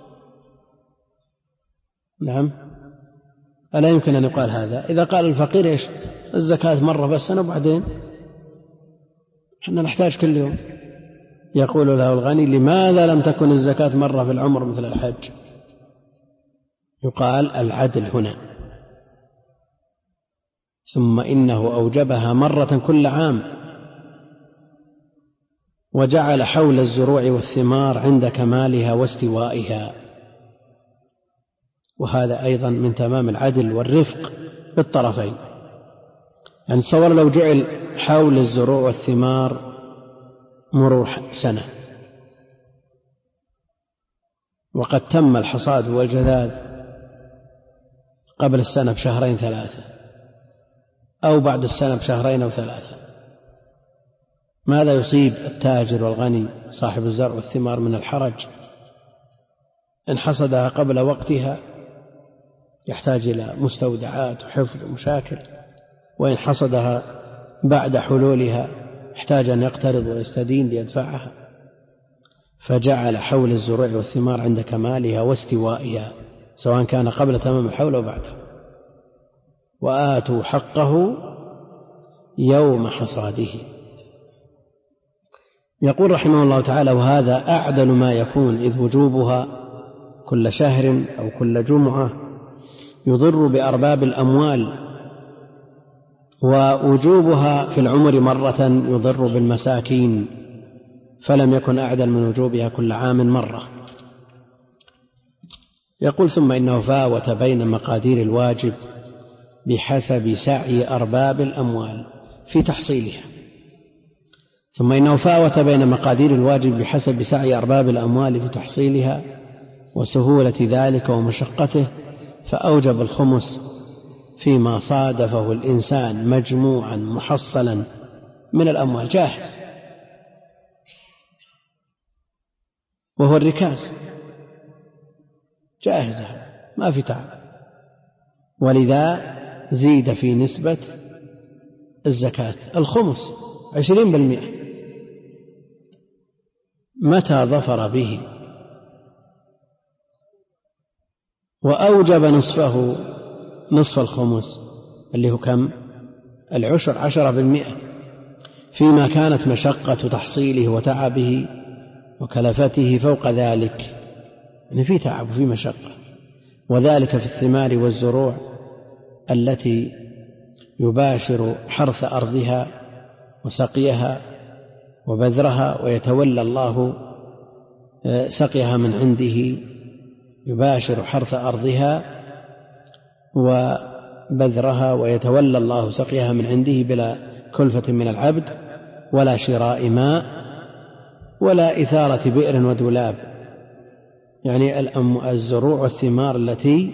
نعم، ألا يمكن أن يقال هذا؟ إذا قال الفقير إيش الزكاة مرة بس أنا وبعدين إحنا نحتاج كل يوم، يقول له الغني لماذا لم تكن الزكاة مرة في العمر مثل الحج؟ يقال العدل هنا. ثم إنه أوجبها مرة كل عام، وجعل حول الزروع والثمار عند كمالها واستوائها، وهذا أيضا من تمام العدل والرفق بالطرفين. يعني تصور لو جعل حول الزروع والثمار مرور سنة وقد تم الحصاد والجذاذ قبل السنة بشهرين ثلاثة أو بعد السنة بشهرين أو ثلاثة، ماذا يصيب التاجر والغني صاحب الزرع والثمار من الحرج؟ إن حصدها قبل وقتها يحتاج إلى مستودعات وحفظ ومشاكل، وإن حصدها بعد حلولها يحتاج أن يقترض ويستدين ليدفعها. فجعل حول الزروع والثمار عند كمالها واستوائها، سواء كان قبل تمام الحول أو بعده. وآتوا حقه يوم حصاده. يقول رحمه الله تعالى وهذا أعدل ما يكون، إذ وجوبها كل شهر أو كل جمعة يضر بأرباب الأموال، ووجوبها في العمر مرة يضر بالمساكين، فلم يكن أعدل من وجوبها كل عام مرة. يقول ثم إنه فاوت بين مقادير الواجب بحسب سعي أرباب الأموال في تحصيلها. ثم إنه فاوت بين مقادير الواجب بحسب سعي أرباب الأموال في تحصيلها وسهولة ذلك ومشقته، فأوجب الخمس فيما صادفه الإنسان مجموعا محصلا من الأموال جاهز، وهو الركاز جاهزة ما في تعب، ولذا زيد في نسبة الزكاة الخمس 20%. متى ظفر به، وأوجب نصفه، نصف الخمس اللي هو كم؟ العشر 10%، فيما كانت مشقة تحصيله وتعبه وكلفته فوق ذلك، يعني في تعب وفي مشقة، وذلك في الثمار والزروع التي يباشر حرث أرضها وسقيها وبذرها، ويتولى الله سقيها من عنده، يباشر حرث أرضها وبذرها ويتولى الله سقيها من عنده بلا كلفة من العبد ولا شراء ماء ولا إثارة بئر ودولاب، يعني الزروع والثمار التي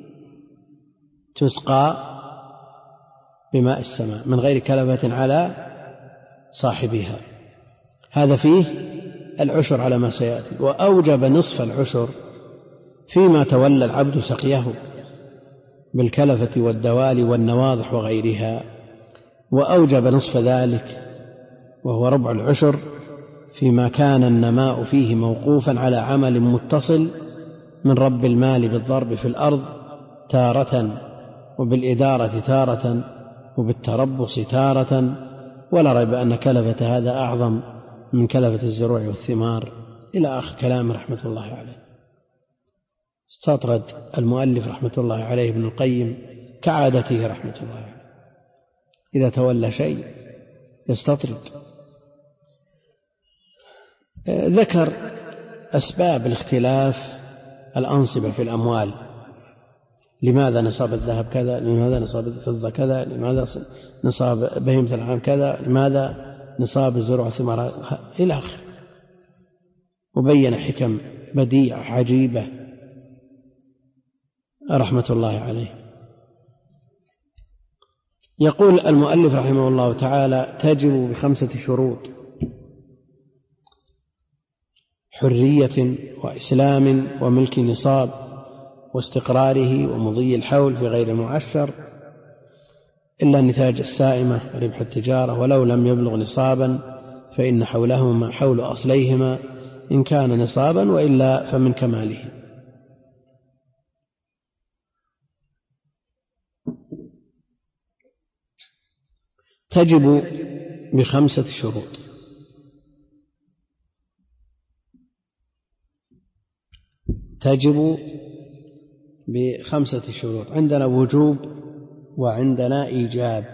تسقى بماء السماء من غير كلفة على صاحبها، هذا فيه العشر على ما سيأتي. وأوجب نصف العشر فيما تولى العبد سقيه بالكلفة والدوال والنواضح وغيرها، وأوجب نصف ذلك وهو ربع العشر فيما كان النماء فيه موقوفا على عمل متصل من رب المال بالضرب في الأرض تارة، وبالإدارة تارة، وبالتربص تارة، ولا ريب أن كلفة هذا أعظم من كلفة الزروع والثمار إلى آخر كلام رحمة الله عليه. استطرد المؤلف رحمة الله عليه ابن القيم كعادته رحمة الله عليه، إذا تولى شيء يستطرد. ذكر أسباب الاختلاف الأنصبة في الأموال، لماذا نصاب الذهب كذا، لماذا نصاب الفضة كذا، لماذا نصاب بهيمة الأنعام كذا، لماذا نصاب الزروع والثمار إلى آخره، وبين حكم بديعة عجيبة رحمة الله عليه. يقول المؤلف رحمه الله تعالى: تجب ب5 شروط: حرية وإسلام وملك نصاب واستقراره ومضي الحول في غير معشر، إلا النتاج السائمة وربح التجارة، ولو لم يبلغ نصابا فإن حولهما حول أصليهما إن كان نصابا، وإلا فمن كماله. تجب ب5 شروط: تجب ب5 شروط. عندنا وجوب وعندنا إيجاب.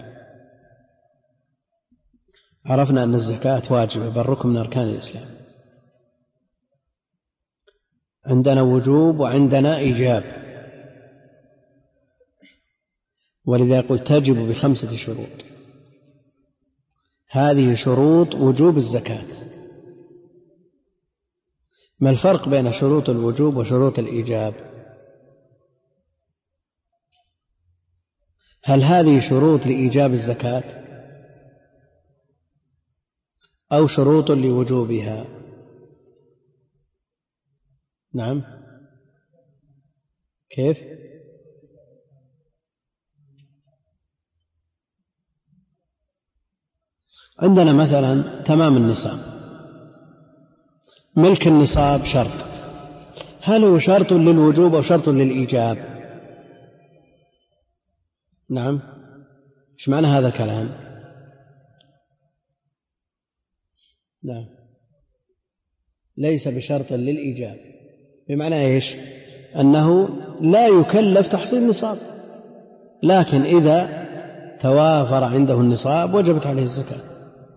عرفنا أن الزكاة واجبة بل ركن من أركان الإسلام. عندنا وجوب وعندنا إيجاب، ولذا يقول تجب ب5 شروط. هذه شروط وجوب الزكاة. ما الفرق بين شروط الوجوب وشروط الإيجاب؟ هل هذه شروط لإيجاب الزكاة أو شروط لوجوبها؟ نعم، كيف؟ عندنا مثلا تمام النصاب، ملك النصاب شرط، هل هو شرط للوجوب أو شرط للإيجاب؟ نعم، ايش معنى هذا الكلام؟ نعم، ليس بشرط للإيجاب، بمعنى ايش؟ أنه لا يكلف تحصيل نصاب، لكن إذا توافر عنده النصاب وجبت عليه الزكاة.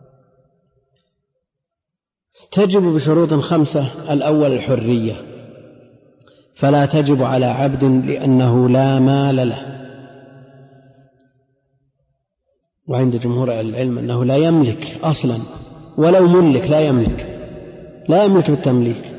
تجب بشروط 5: الأول الحرية، فلا تجب على عبد لأنه لا مال له، وعند جمهور العلم أنه لا يملك أصلا، ولو ملك لا يملك بالتمليك.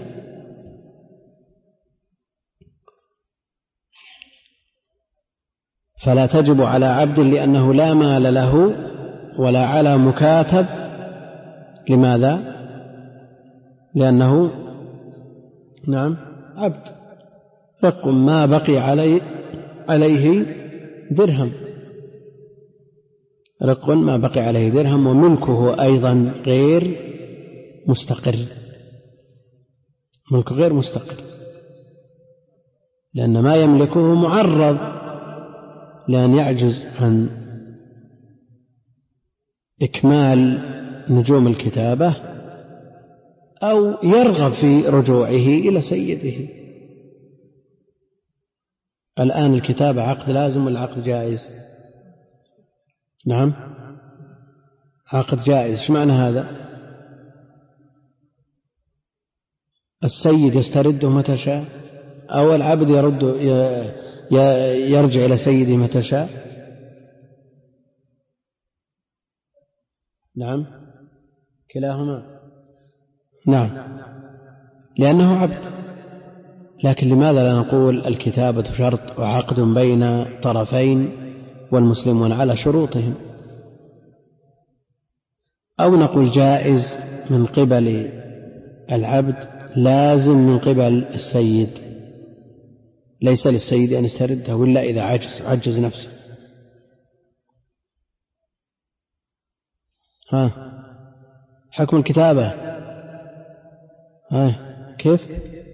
فلا تجب على عبد لأنه لا مال له ولا على مكاتب. لماذا؟ لأنه نعم عبد، رق ما بقي عليه درهم، رق ما بقي عليه درهم، وملكه أيضا غير مستقر، ملكه غير مستقر، لأن ما يملكه معرض لأن يعجز عن إكمال نجوم الكتابة أو يرغب في رجوعه إلى سيده. الآن الكتابة عقد لازم ولا عقد جائز؟ نعم، عقد جائز. ايش معنى هذا؟ السيد يسترده متى شاء، أو العبد يرجع إلى سيده متى شاء. نعم، كلاهما. نعم، لأنه عبد. لكن لماذا لا نقول الكتابة شرط وعقد بين طرفين والمسلمون على شروطهم، أو نقول جائز من قبل العبد لازم من قبل السيد، ليس للسيد أن يسترده إلا إذا عجز نفسه. حكم الكتابة كيف؟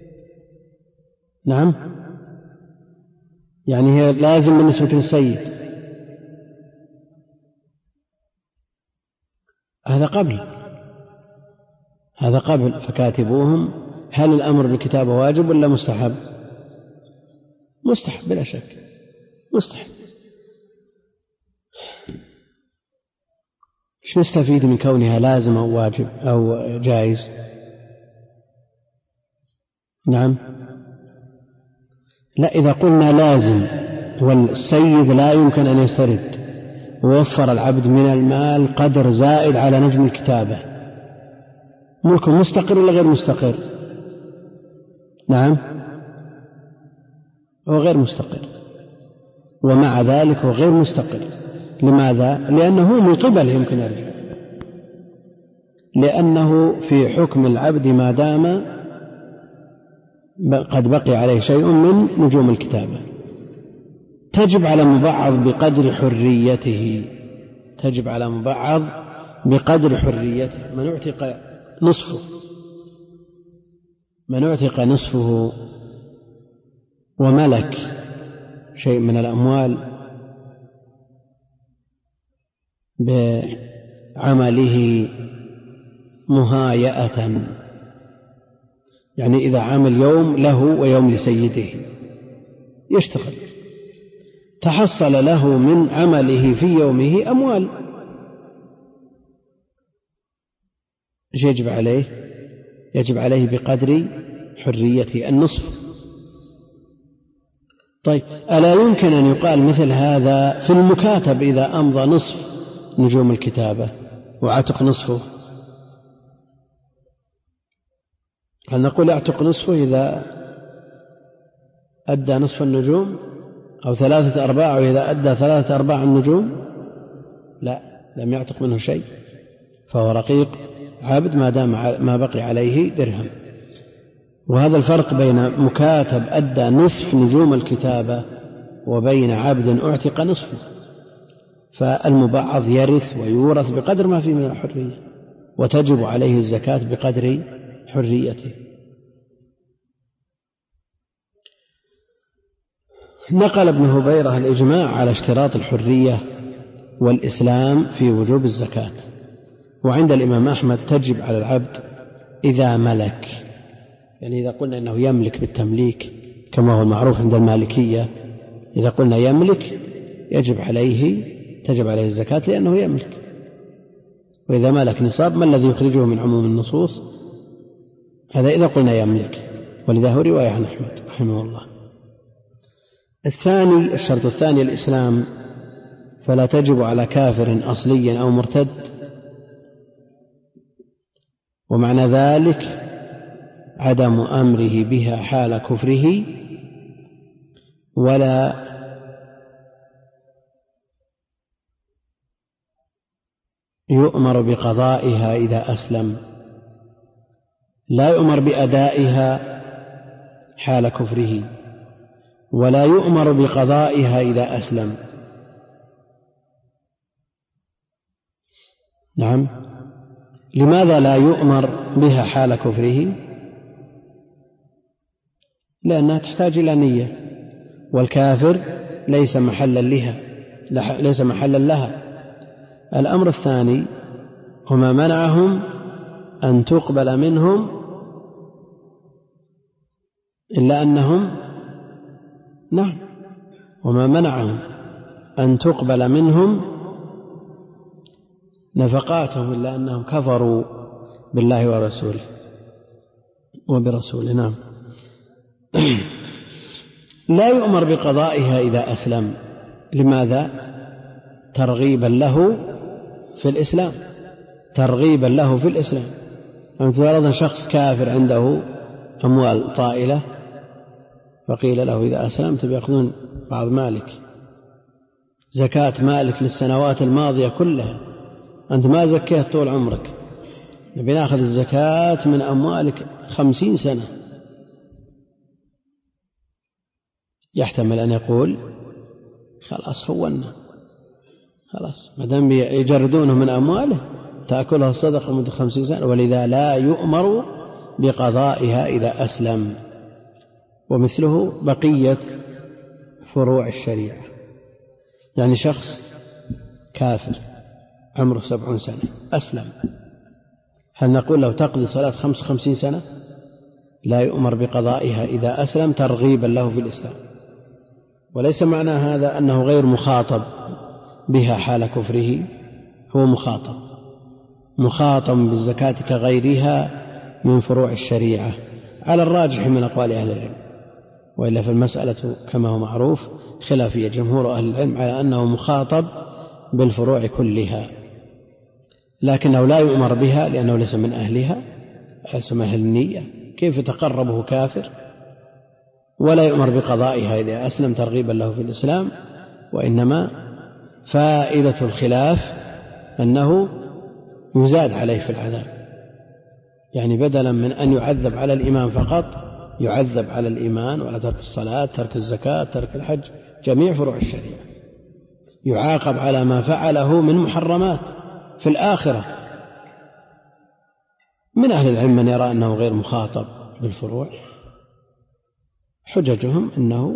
نعم، يعني هي لازم بالنسبة للسيد. هذا قبل، هذا قبل فكاتبوهم. هل الأمر بالكتابة واجب ولا مستحب؟ مستحب بلا شك، مستحب. شو نستفيد من كونها لازم أو واجب أو جائز؟ نعم، لا، إذا قلنا لازم والسيد لا يمكن أن يسترد ووفر العبد من المال قدر زائد على نجم الكتابة، ملك مستقر ولا غير مستقر؟ نعم، هو غير مستقر، ومع ذلك هو غير مستقر. لماذا؟ لأنه من قبل يمكن يرجع، لأنه في حكم العبد ما دام قد بقي عليه شيء من نجوم الكتابة. تجب على مبعض بقدر حريته، تجب على مبعض بقدر حريته. من اعتق نصفه وملك شيء من الأموال بعمله مهايئة، يعني إذا عمل يوم له ويوم لسيده يشتغل، تحصل له من عمله في يومه أموال، يجب عليه بقدر حريته النصف. طيب، ألا يمكن أن يقال مثل هذا في المكاتب إذا أمضى نصف نجوم الكتابة وعتق نصفه؟ هل نقول اعتق نصفه إذا أدى نصف النجوم، أو 3/4 إذا أدى 3/4 النجوم؟ لا، لم يعتق منه شيء، فهو رقيق عبد ما دام ما بقي عليه درهم. وهذا الفرق بين مكاتب أدى نصف نجوم الكتابة وبين عبد أعتق نصفه. فالمبعض يرث ويورث بقدر ما فيه من الحرية، وتجب عليه الزكاة بقدر حريته. نقل ابن هبيرة الإجماع على اشتراط الحرية والإسلام في وجوب الزكاة. وعند الإمام أحمد تجب على العبد إذا ملك، يعني إذا قلنا أنه يملك بالتمليك كما هو المعروف عند المالكية، إذا قلنا يملك تجب عليه الزكاة لأنه يملك. وإذا ملك نصاب ما الذي يخرجه من عموم النصوص؟ هذا إذا قلنا يملك، ولذا هو رواية عن أحمد رحمه الله. الشرط الثاني الإسلام، فلا تجب على كافر أصلي أو مرتد، ومعنى ذلك عدم أمره بها حال كفره، ولا يؤمر بقضائها إذا أسلم، لا يؤمر بأدائها حال كفره، ولا يؤمر بقضائها إذا أسلم. نعم، لماذا لا يؤمر بها حال كفره؟ لأنها تحتاج إلى نية، والكافر ليس محلا لها. الأمر الثاني هما منعهم أن تقبل منهم إلا أنهم وما منعهم أن تقبل منهم نفقاتهم إلا أنهم كفروا بالله ورسوله وبرسوله. نعم. لا يؤمر بقضائها إذا أسلم. لماذا؟ ترغيبا له في الإسلام. أن فرضا شخص كافر عنده أموال طائلة، فقيل له إذا أسلمت بيأخذون بعض مالك، زكاة مالك للسنوات الماضية كلها، أنت ما زكيت طول عمرك، نبي نأخذ الزكاة من أموالك 50 سنة. يحتمل أن يقول خلاص فوّلنا، خلاص ما دام يجردونه من أمواله تأكلها الصدقة منذ 50 سنة، ولذا لا يؤمر بقضائها إذا أسلم. ومثله بقية فروع الشريعة، يعني شخص كافر عمره 70 سنة أسلم، هل نقول له تقضي صلاة 55 سنة؟ لا يؤمر بقضائها إذا أسلم ترغيبا له في الإسلام، وليس معنى هذا أنه غير مخاطب بها حال كفره، هو مخاطب بالزكاة كغيرها من فروع الشريعة على الراجح من أقوال أهل العلم، وإلا فالمسألة كما هو معروف خلافية، جمهور أهل العلم على أنه مخاطب بالفروع كلها، لكنه لا يؤمر بها لأنه ليس من أهلها، ليس من أهل النية، كيف يتقربه كافر؟ ولا يؤمر بقضائها إذا أسلم ترغيبا له في الإسلام، وإنما فائدة الخلاف أنه يزاد عليه في العذاب، يعني بدلا من أن يعذب على الإيمان فقط يعذب على الإيمان وعلى ترك الصلاة، ترك الزكاة، ترك الحج، جميع فروع الشريعة، يعاقب على ما فعله من محرمات في الآخرة. من أهل العلم من يرى أنه غير مخاطب بالفروع، حججهم أنه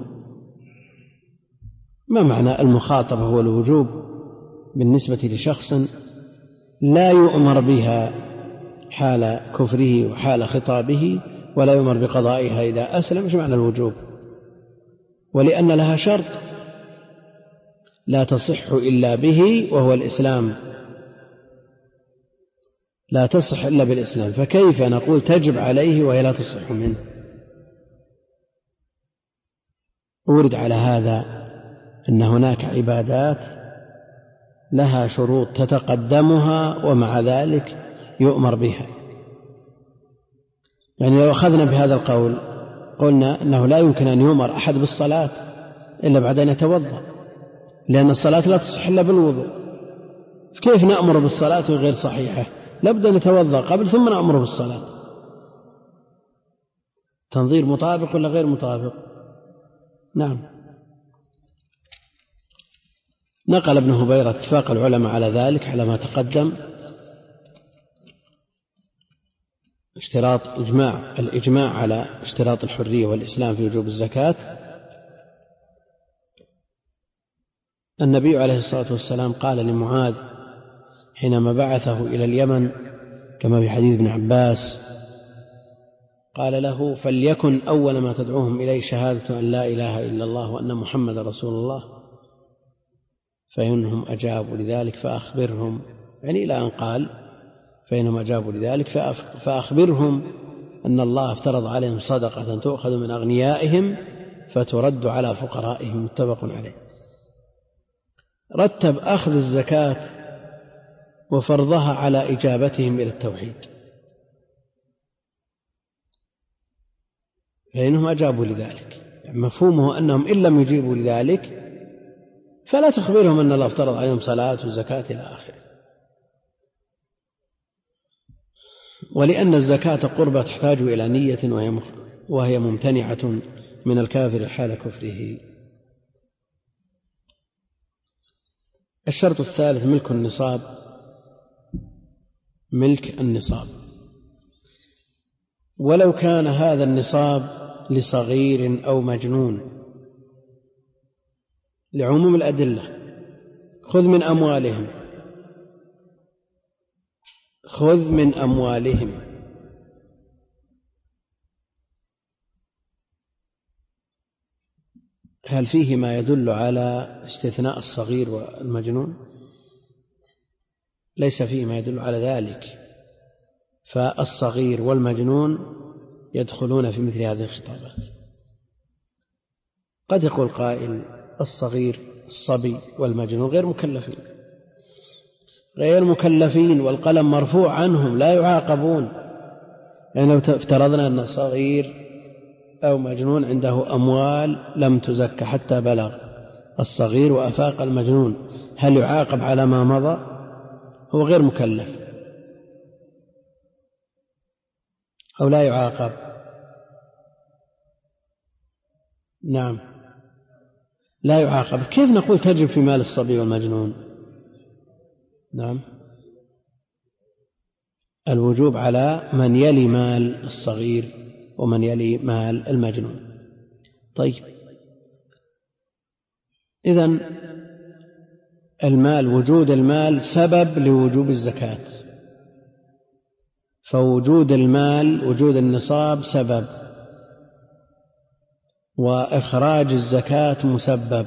ما معنى المخاطبة هو الوجوب بالنسبة لشخص لا يؤمر بها حال كفره وحال خطابه ولا يؤمر بقضائها إذا أسلم، ايش معنى الوجوب؟ ولأن لها شرط لا تصح إلا به وهو الإسلام، لا تصح إلا بالإسلام، فكيف نقول تجب عليه وهي لا تصح منه؟ أورد على هذا أن هناك عبادات لها شروط تتقدمها ومع ذلك يؤمر بها. يعني لو أخذنا بهذا القول قلنا أنه لا يمكن أن يؤمر أحد بالصلاة إلا بعد أن يتوضأ، لأن الصلاة لا تصح إلا بالوضوء، كيف نأمر بالصلاة غير صحيحة؟ لابد أن نتوضأ قبل ثم نأمر بالصلاة. تنظير مطابق ولا غير مطابق؟ نعم. نقل ابن هبيرة اتفاق العلماء على ذلك على ما تقدم، الإجماع على اشتراط الحرية والإسلام في وجوب الزكاة. النبي عليه الصلاة والسلام قال لمعاذ حينما بعثه إلى اليمن كما في حديث ابن عباس، قال له: فليكن أول ما تدعوهم إليه شهادة أن لا إله إلا الله وأن محمد رسول الله، فإنهم أجابوا لذلك فأخبرهم، يعني إلى أن قال فإنهم أجابوا لذلك فأخبرهم أن الله افترض عليهم صدقة تؤخذ من أغنيائهم فترد على فقرائهم، متفق عليه. رتب أخذ الزكاة وفرضها على إجابتهم إلى التوحيد، فإنهم أجابوا لذلك، مفهومه أنهم إن لم يجيبوا لذلك فلا تخبرهم أن الله افترض عليهم صلاة والزكاة إلى آخره. ولأن الزكاة قربة تحتاج إلى نية وهي ممتنعة من الكافر حال كفره. الشرط الثالث ملك النصاب. ولو كان هذا النصاب لصغير أو مجنون، لعموم الأدلة: خذ من أموالهم. هل فيه ما يدل على استثناء الصغير والمجنون؟ ليس فيه ما يدل على ذلك، فالصغير والمجنون يدخلون في مثل هذه الخطابات. قد يقول قائل: الصغير الصبي والمجنون غير مكلفين والقلم مرفوع عنهم لا يعاقبون. يعني لو افترضنا أن صغير أو مجنون عنده أموال لم تزكى حتى بلغ الصغير وأفاق المجنون، هل يعاقب على ما مضى؟ هو غير مكلف أو لا يعاقب؟ نعم لا يعاقب. كيف نقول تجب في مال الصبي والمجنون؟ نعم، الوجوب على من يلي مال الصغير ومن يلي مال المجنون. طيب، إذن وجود المال سبب لوجوب الزكاة، فوجود المال وجود النصاب سبب، وإخراج الزكاة مسبب،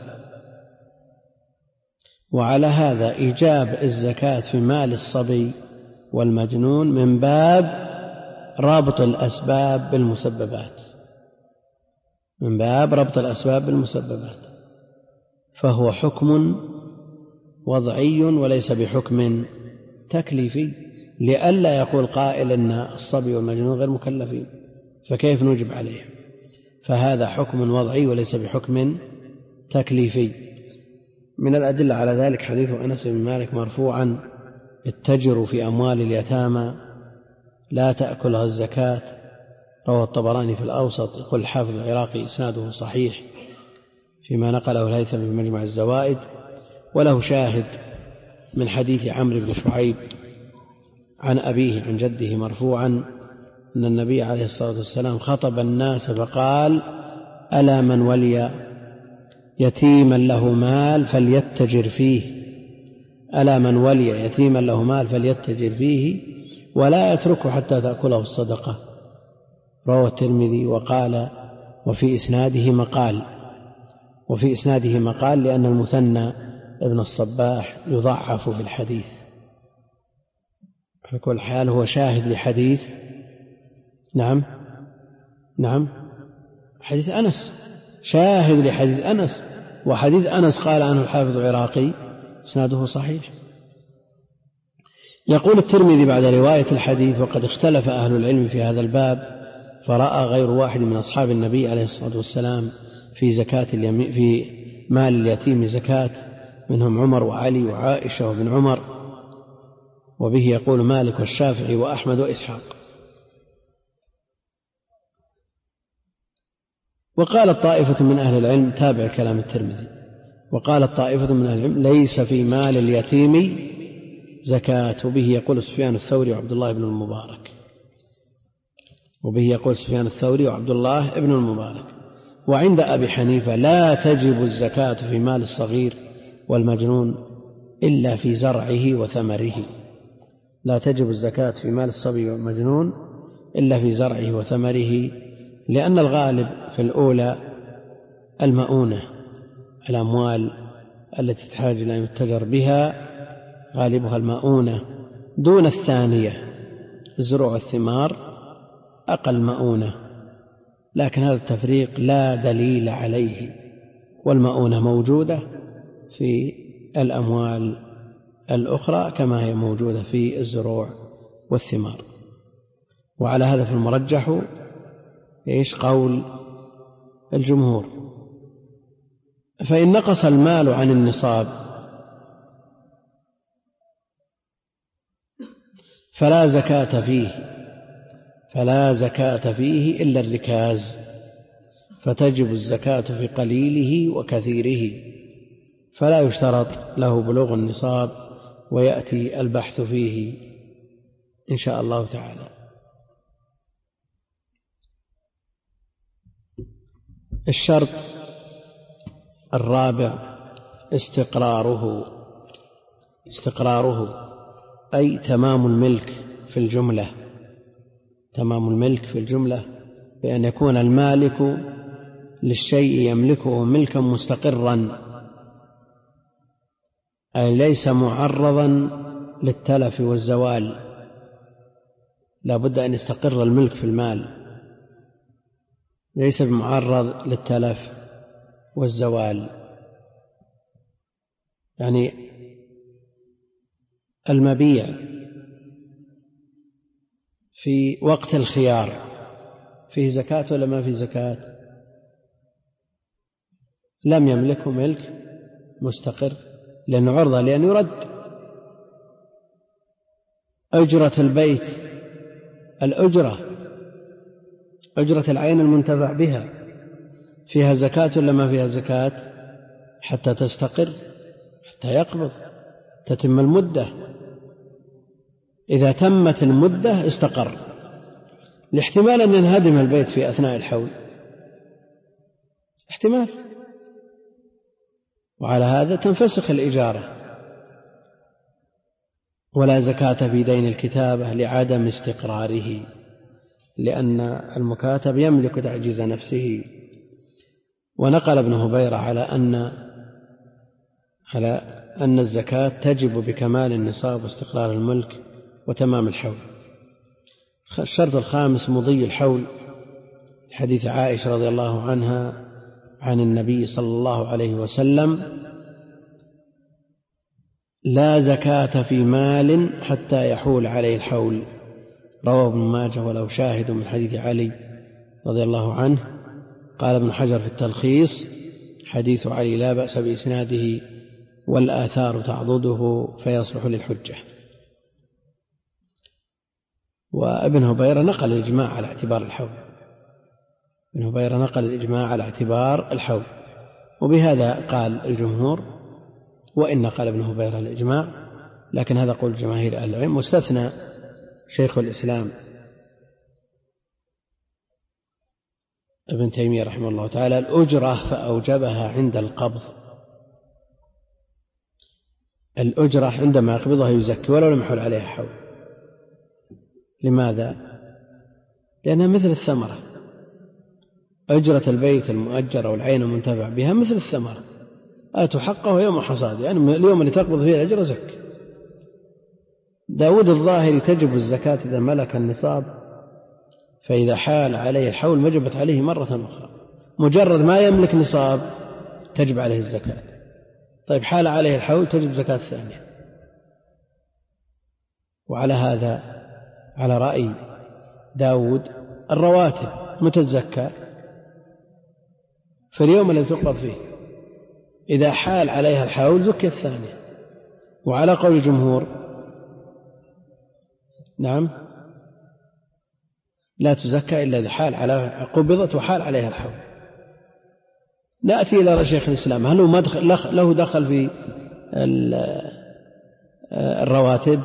وعلى هذا إيجاب الزكاة في مال الصبي والمجنون من باب ربط الأسباب بالمسببات، من باب ربط الأسباب بالمسببات، فهو حكم وضعي وليس بحكم تكليفي، لئلا يقول قائل إن الصبي والمجنون غير مكلفين فكيف نجب عليهم، فهذا حكم وضعي وليس بحكم تكليفي. من الأدلة على ذلك حديث أنس بن مالك مرفوعا: اتجروا في أموال اليتامى لا تأكلها الزكاة، رواه الطبراني في الأوسط. يقول الحافظ العراقي إسناده صحيح فيما نقله الهيثمي في مجمع الزوائد، وله شاهد من حديث عمرو بن شعيب عن أبيه عن جده مرفوعا أن النبي عليه الصلاة والسلام خطب الناس فقال: ألا من ولي يتيما له مال فليتجر فيه، ألا من ولي يتيما له مال فليتجر فيه ولا يتركه حتى تأكله الصدقة، رواه الترمذي. وقال: وفي إسناده مقال لأن المثنى ابن الصباح يضعف في الحديث. على كل حال هو شاهد لحديث نعم حديث أنس، شاهد لحديث أنس، وحديث أنس قال عنه الحافظ العراقي إسناده صحيح. يقول الترمذي بعد رواية الحديث: وقد اختلف أهل العلم في هذا الباب، فرأى غير واحد من أصحاب النبي عليه الصلاة والسلام في مال اليتيم زكاة، منهم عمر وعلي وعائشة وابن عمر، وبه يقول مالك والشافعي وأحمد وإسحاق. وقالت طائفة من أهل العلم، تابع كلام الترمذي، وقالت طائفة من أهل العلم: ليس في مال اليتيم زكاة، وبه يقول سفيان الثوري وعبد الله بن المبارك. وعند أبي حنيفة: لا تجب الزكاة في مال الصغير والمجنون إلا في زرعه وثمره، لا تجب الزكاة في مال الصبي والمجنون إلا في زرعه وثمره، لأن الغالب في الأولى المؤونة، الأموال التي تحتاج إلى أن يتجر بها غالبها المؤونة، دون الثانية الزروع والثمار أقل مؤونة، لكن هذا التفريق لا دليل عليه، والمؤونة موجودة في الأموال الأخرى كما هي موجودة في الزروع والثمار. وعلى هذا فالمرجح قول الجمهور. فإن نقص المال عن النصاب فلا زكاة فيه إلا الركاز، فتجب الزكاة في قليله وكثيره، فلا يشترط له بلوغ النصاب، ويأتي البحث فيه إن شاء الله تعالى. الشرط الرابع استقراره أي تمام الملك في الجملة، بأن يكون المالك للشيء يملكه ملكا مستقرا، أي ليس معرضا للتلف والزوال، لا بد أن يستقر الملك في المال، ليس معرض للتلف والزوال. يعني المبيع في وقت الخيار فيه زكاة ولا ما فيه زكاة؟ لم يملكه ملك مستقر، لأنه عرضة لأن يرد. أجرة البيت، أجرة العين المنتفع بها، فيها زكاة ولا ما فيها زكاة؟ حتى تستقر، حتى يقبض، تتم المدة. إذا تمت المدة استقر، لاحتمال أن ينهدم البيت في أثناء الحول، احتمال، وعلى هذا تنفسخ الإجارة ولا زكاة في دين الكتابة لعدم استقراره، لأن المكاتب يملك تعجيز نفسه. ونقل ابن هبيرة على أن الزكاة تجب بكمال النصاب واستقرار الملك وتمام الحول. الشرط الخامس مضي الحول، حديث عائشة رضي الله عنها عن النبي صلى الله عليه وسلم: لا زكاة في مال حتى يحول عليه الحول، رواه ابن ماجه وله شاهد من حديث علي رضي الله عنه. قال ابن حجر في التلخيص: حديث علي لا بأس بإسناده والآثار تعضده فيصلح للحجة. وابن هبيرة نقل الإجماع على اعتبار الحول، ابن هبيرة نقل الإجماع على اعتبار الحول، وبهذا قال الجمهور، وإن قال ابن هبيرة الإجماع، لكن هذا قول جماهير أهل العلم. واستثنى شيخ الإسلام ابن تيمية رحمه الله تعالى الأجرة فأوجبها عند القبض. الأجرة عندما يقبضها يزكي ولو لم يحل عليها حول. لماذا؟ لأنها مثل الثمرة، أجرة البيت المؤجر والعين المنتفع بها مثل الثمرة، آتوا حقه يوم الحصاد، يعني اليوم اللي تقبض فيه الأجر زك. داود الظاهري تجب الزكاة إذا ملك النصاب، فإذا حال عليه الحول وجبت عليه مرة أخرى. مجرد ما يملك نصاب تجب عليه الزكاة. طيب حال عليه الحول تجب زكاة ثانية. وعلى هذا على رأي داود الرواتب متزكى في اليوم الذي تقبض فيه، إذا حال عليها الحول زكي الثانية. وعلى قول الجمهور نعم لا تزكى إلا إذا حال على قبضت وحال عليها الحول. نأتي إلى شيخ الإسلام، هل له دخل في الرواتب؟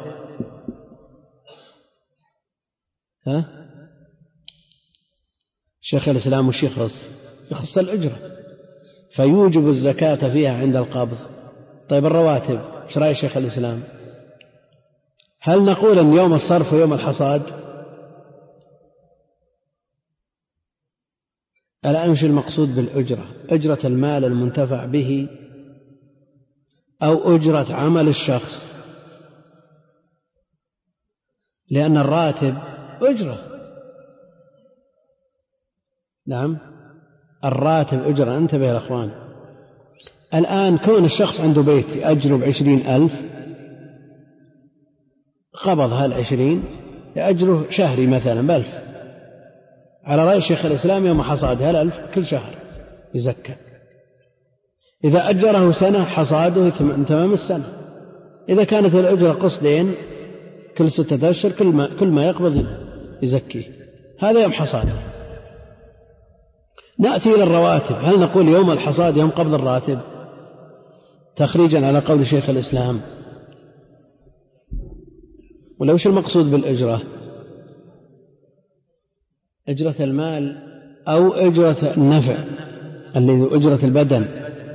شيخ الإسلام وش يخص الأجرة فيوجب الزكاة فيها عند القبض. طيب الرواتب ايش رأي شيخ الإسلام؟ هل نقول أن يوم الصرف ويوم الحصاد؟ الآن مش المقصود بالأجرة؟ أجرة المال المنتفع به أو أجرة عمل الشخص؟ لأن الراتب أجرة. نعم الراتب أجرة. انتبه يا أخوان، الآن كون الشخص عنده بيت يأجره ب20,000، قبض هال20 يأجره شهري مثلا ب1,000، على رأي شيخ الإسلام يوم حصاد هال1,000 كل شهر يزكى. إذا أجره سنة حصاده تمام السنة. إذا كانت الأجرة قسطين كل 6 أشهر كل ما يقبض يزكيه، هذا يوم حصاده. نأتي إلى الرواتب، هل نقول يوم الحصاد يوم قبض الراتب تخريجا على قول شيخ الإسلام؟ ولا وش المقصود بالأجرة؟ أجرة المال أو أجرة النفع اللي أجرة البدن؟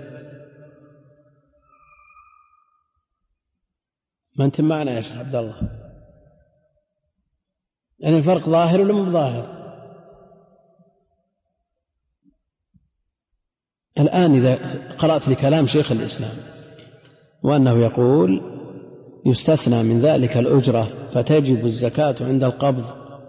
ما أنت معنا يا شيخ عبد الله؟ يعني الفرق ظاهر ولا مو ظاهر؟ الآن إذا قرأت لكلام شيخ الإسلام وأنه يقول يستثنى من ذلك الأجرة فتجب الزكاة عند القبض،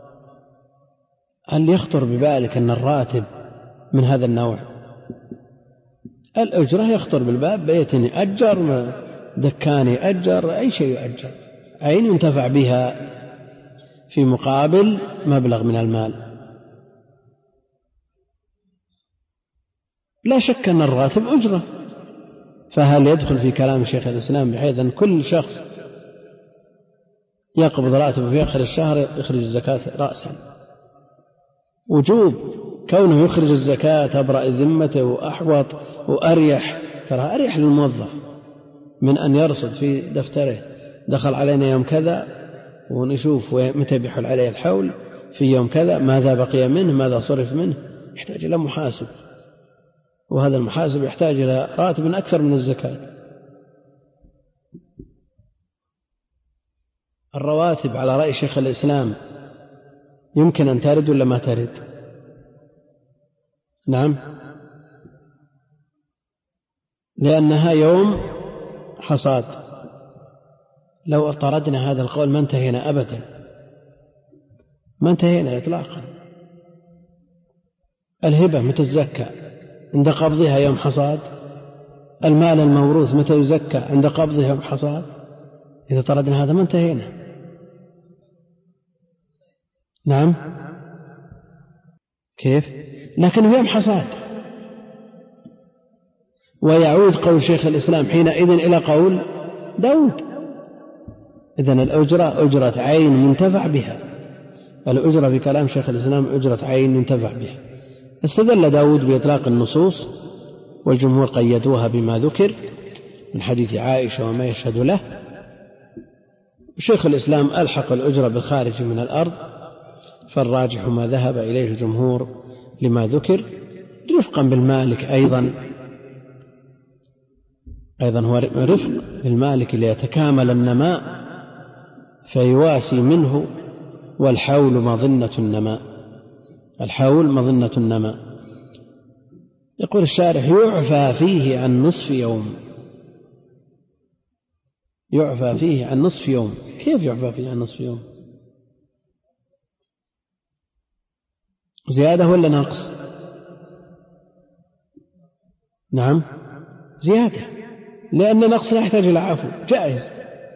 هل يخطر ببالك أن الراتب من هذا النوع؟ الأجرة يخطر بالباب بيت يأجر، دكان يأجر، أي شيء يأجر، عين ينتفع بها في مقابل مبلغ من المال. لا شك أن الراتب أجرة، فهل يدخل في كلام شيخ الإسلام بحيث أن كل شخص يقبض راتبه في آخر الشهر يخرج الزكاة رأسا؟ وجوب كونه يخرج الزكاة أبرأ ذمته وأحوط وأريح، ترى أريح للموظف من أن يرصد في دفتره دخل علينا يوم كذا ونشوف متى بيحل عليه الحول في يوم كذا، ماذا بقي منه، ماذا صرف منه. يحتاج إلى محاسب، وهذا المحاسب يحتاج إلى راتب أكثر من الزكاة. الرواتب على رأي شيخ الإسلام يمكن أن ترد ولا ما ترد؟ نعم، لأنها يوم حصاد. لو طردنا هذا القول ما انتهينا أبدا، ما انتهينا إطلاقا. الهبة متى تزكى؟ عند قبضها يوم حصاد. المال الموروث متى يزكى؟ عند قبضها يوم حصاد. إذا طردنا هذا ما انتهينا. نعم، كيف؟ لكنه يوم حصاد. ويعود قول شيخ الإسلام حينئذ إلى قول داود. إذن الأجرة أجرة عين منتفع بها. الأجرة في كلام شيخ الإسلام أجرة عين ينتفع بها. استدل داود بإطلاق النصوص والجمهور قيدوها بما ذكر من حديث عائشة وما يشهد له. شيخ الإسلام ألحق الأجرة بالخارج من الأرض، فالراجح ما ذهب إليه الجمهور لما ذكر رفقا بالمالك. أيضا هو رفق بالمالك ليتكامل النماء فيواسي منه، والحول مظنة النماء. الحول مظنة النماء. يقول الشارح يعفى فيه عن نصف يوم. يعفى فيه عن نصف يوم. كيف يعفى فيه عن نصف يوم؟ زيادة ولا نقص؟ نعم زيادة، لأن نقص لا يحتاج إلى عفو، جائز.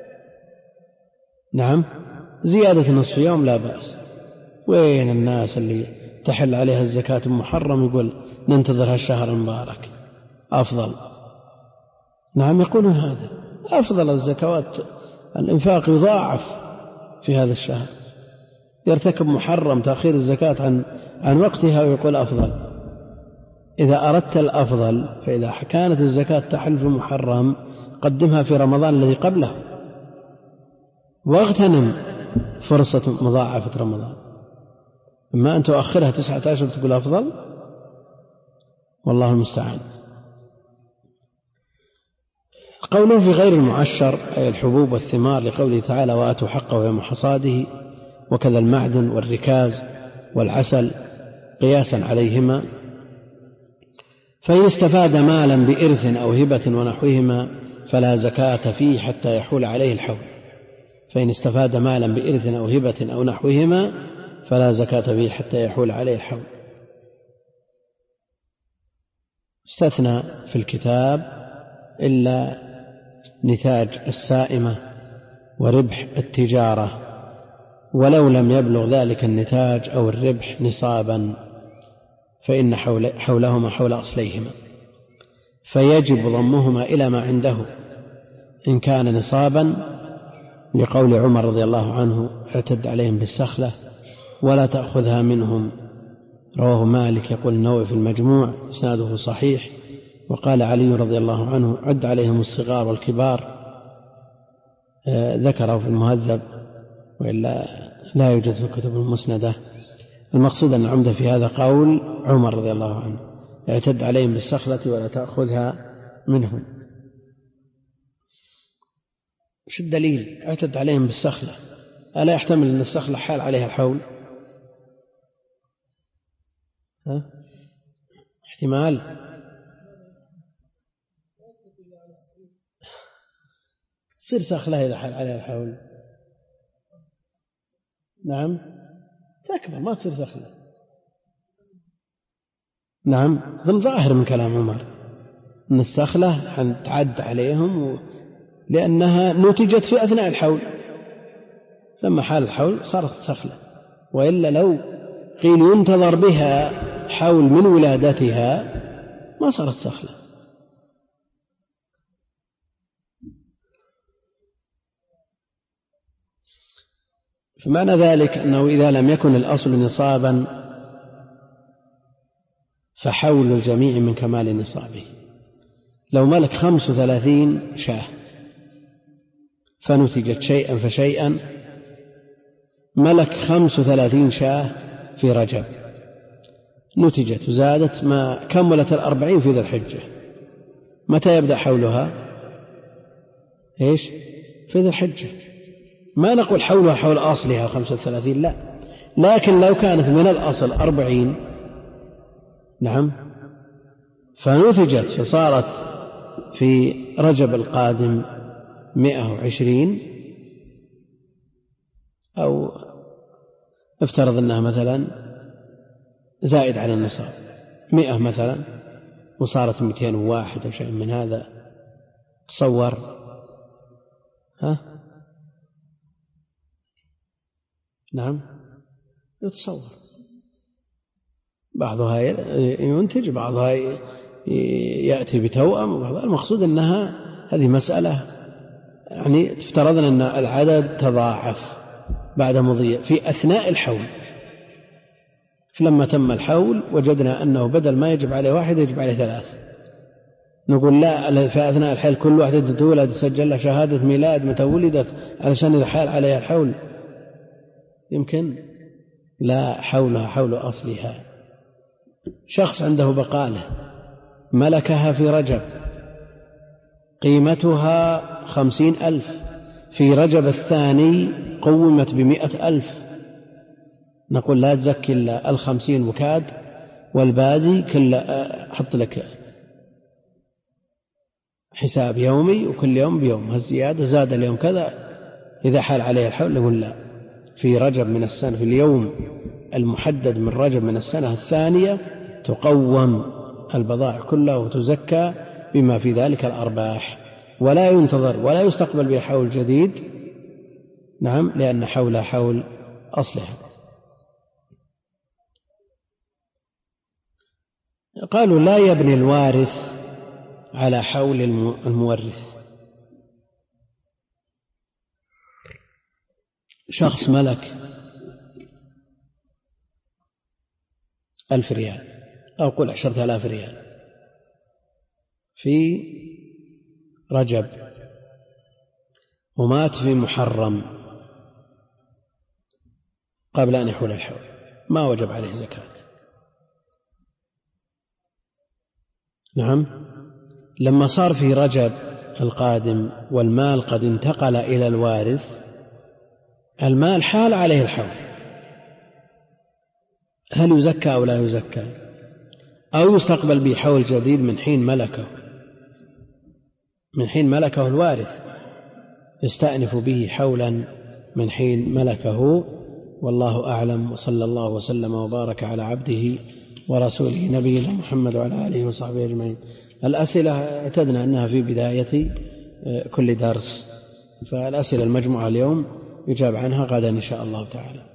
نعم، زيادة نصف يوم لا بأس. وين الناس اللي تحل عليها الزكاة محرم يقول ننتظر هالشهر المبارك أفضل؟ نعم، يقولون هذا أفضل الزكوات الإنفاق يضاعف في هذا الشهر. يرتكب محرم تأخير الزكاة عن وقتها ويقول أفضل. إذا أردت الأفضل فإذا كانت الزكاة تحل في محرم قدمها في رمضان الذي قبله واغتنم فرصة مضاعفة رمضان. أما أن تؤخرها 19 تقول أفضل، والله المستعان. قوله في غير المعشر أي الحبوب والثمار، لقوله تعالى وآتوا حقه يوم حصاده، وكذا المعدن والركاز والعسل قياسا عليهما. فإن استفاد مالا بإرث أو هبة ونحوهما فلا زكاة فيه حتى يحول عليه الحول. فإن استفاد مالا بإرث أو هبة أو نحوهما فلا زكاة فيه حتى يحول عليه الحول. استثنى في الكتاب إلا نتاج السائمة وربح التجارة، ولو لم يبلغ ذلك النتاج أو الربح نصابا فإن حولهما حول أصليهما، فيجب ضمهما إلى ما عنده إن كان نصابا، لقول عمر رضي الله عنه اعتد عليهم بالسخلة ولا تأخذها منهم. رواه مالك. يقول النووي في المجموع إسناده صحيح. وقال علي رضي الله عنه عد عليهم الصغار والكبار، ذكره في المهذب وإلا لا يوجد في الكتب المسندة. المقصود أن العمدة في هذا قول عمر رضي الله عنه اعتد عليهم بالسخلة ولا تأخذها منهم. وش الدليل؟ اعتد عليهم بالسخلة، ألا يحتمل أن السخلة حال عليها الحول؟ احتمال. تصير سخلة إذا حال عليها الحول. نعم، تكبر ما تصير سخلة. نعم، ضمن ظاهر من كلام عمر أن السخلة أن تعد عليهم لأنها نتجت في أثناء الحول، لما حال الحول صارت سخلة. وإلا لو قيل ينتظر بها حول من ولادتها ما صارت سخلة. فمعنى ذلك أنه إذا لم يكن الأصل نصابا فحول الجميع من كمال نصابه. لو ملك 35 شاة فنتجت شيئا فشيئا، ملك 35 شاة في رجب نتجت وزادت ما كملت 40 في ذي الحجة، متى يبدأ حولها؟ إيش؟ في ذي الحجة. ما نقول حولها حول أصلها 35 لا، لكن لو كانت من الأصل 40 نعم فنتجت فصارت في رجب القادم 120 أو افترض أنها مثلا زائد على النصاب 100 مثلا وصارت 201 أو شيء من هذا، تصور نعم يتصور بعضها ينتج بعضها يأتي بتوأم وبعضها. المقصود أنها هذه مسألة يعني افترضنا أن العدد تضاعف بعد مضي في أثناء الحول، فلما تم الحول وجدنا أنه بدل ما يجب عليه 1 يجب عليه 3، نقول لا في أثناء الحول كل واحدة تولد سجل لها شهادة ميلاد متى ولدت علشان إذا حال عليها الحول يمكن لا، حولها حول أصلها. شخص عنده بقالة ملكها في رجب قيمتها 50,000، في رجب الثاني قومت ب100,000، نقول لا تزكي إلا 50 وكاد والباقي كل حط لك حساب يومي وكل يوم بيوم، هالزيادة زاد اليوم كذا إذا حال عليه الحول. نقول لا، في رجب من السنة في اليوم المحدد من رجب من السنة الثانية تقوم البضائع كلها وتزكى بما في ذلك الأرباح، ولا ينتظر ولا يستقبل بها حول جديد نعم لأن حولها حول أصلها. قالوا لا يبني الوارث على حول المورث. شخص ملك 1000 ريال أو قل 10,000 ريال في رجب ومات في محرم قبل أن يحول الحول، ما وجب عليه زكاة. نعم لما صار في رجب القادم والمال قد انتقل إلى الوارث، المال حال عليه الحول، هل يزكى أو لا يزكى أو يستقبل به حول جديد من حين ملكه الوارث، يستأنف به حولا من حين ملكه. والله أعلم، وصلى الله وسلم وبارك على عبده ورسوله نبينا محمد وعلى آله وصحبه أجمعين. الأسئلة اعتدنا أنها في بداية كل درس، فالأسئلة المجموعة اليوم يجاب عنها غدا إن شاء الله تعالى.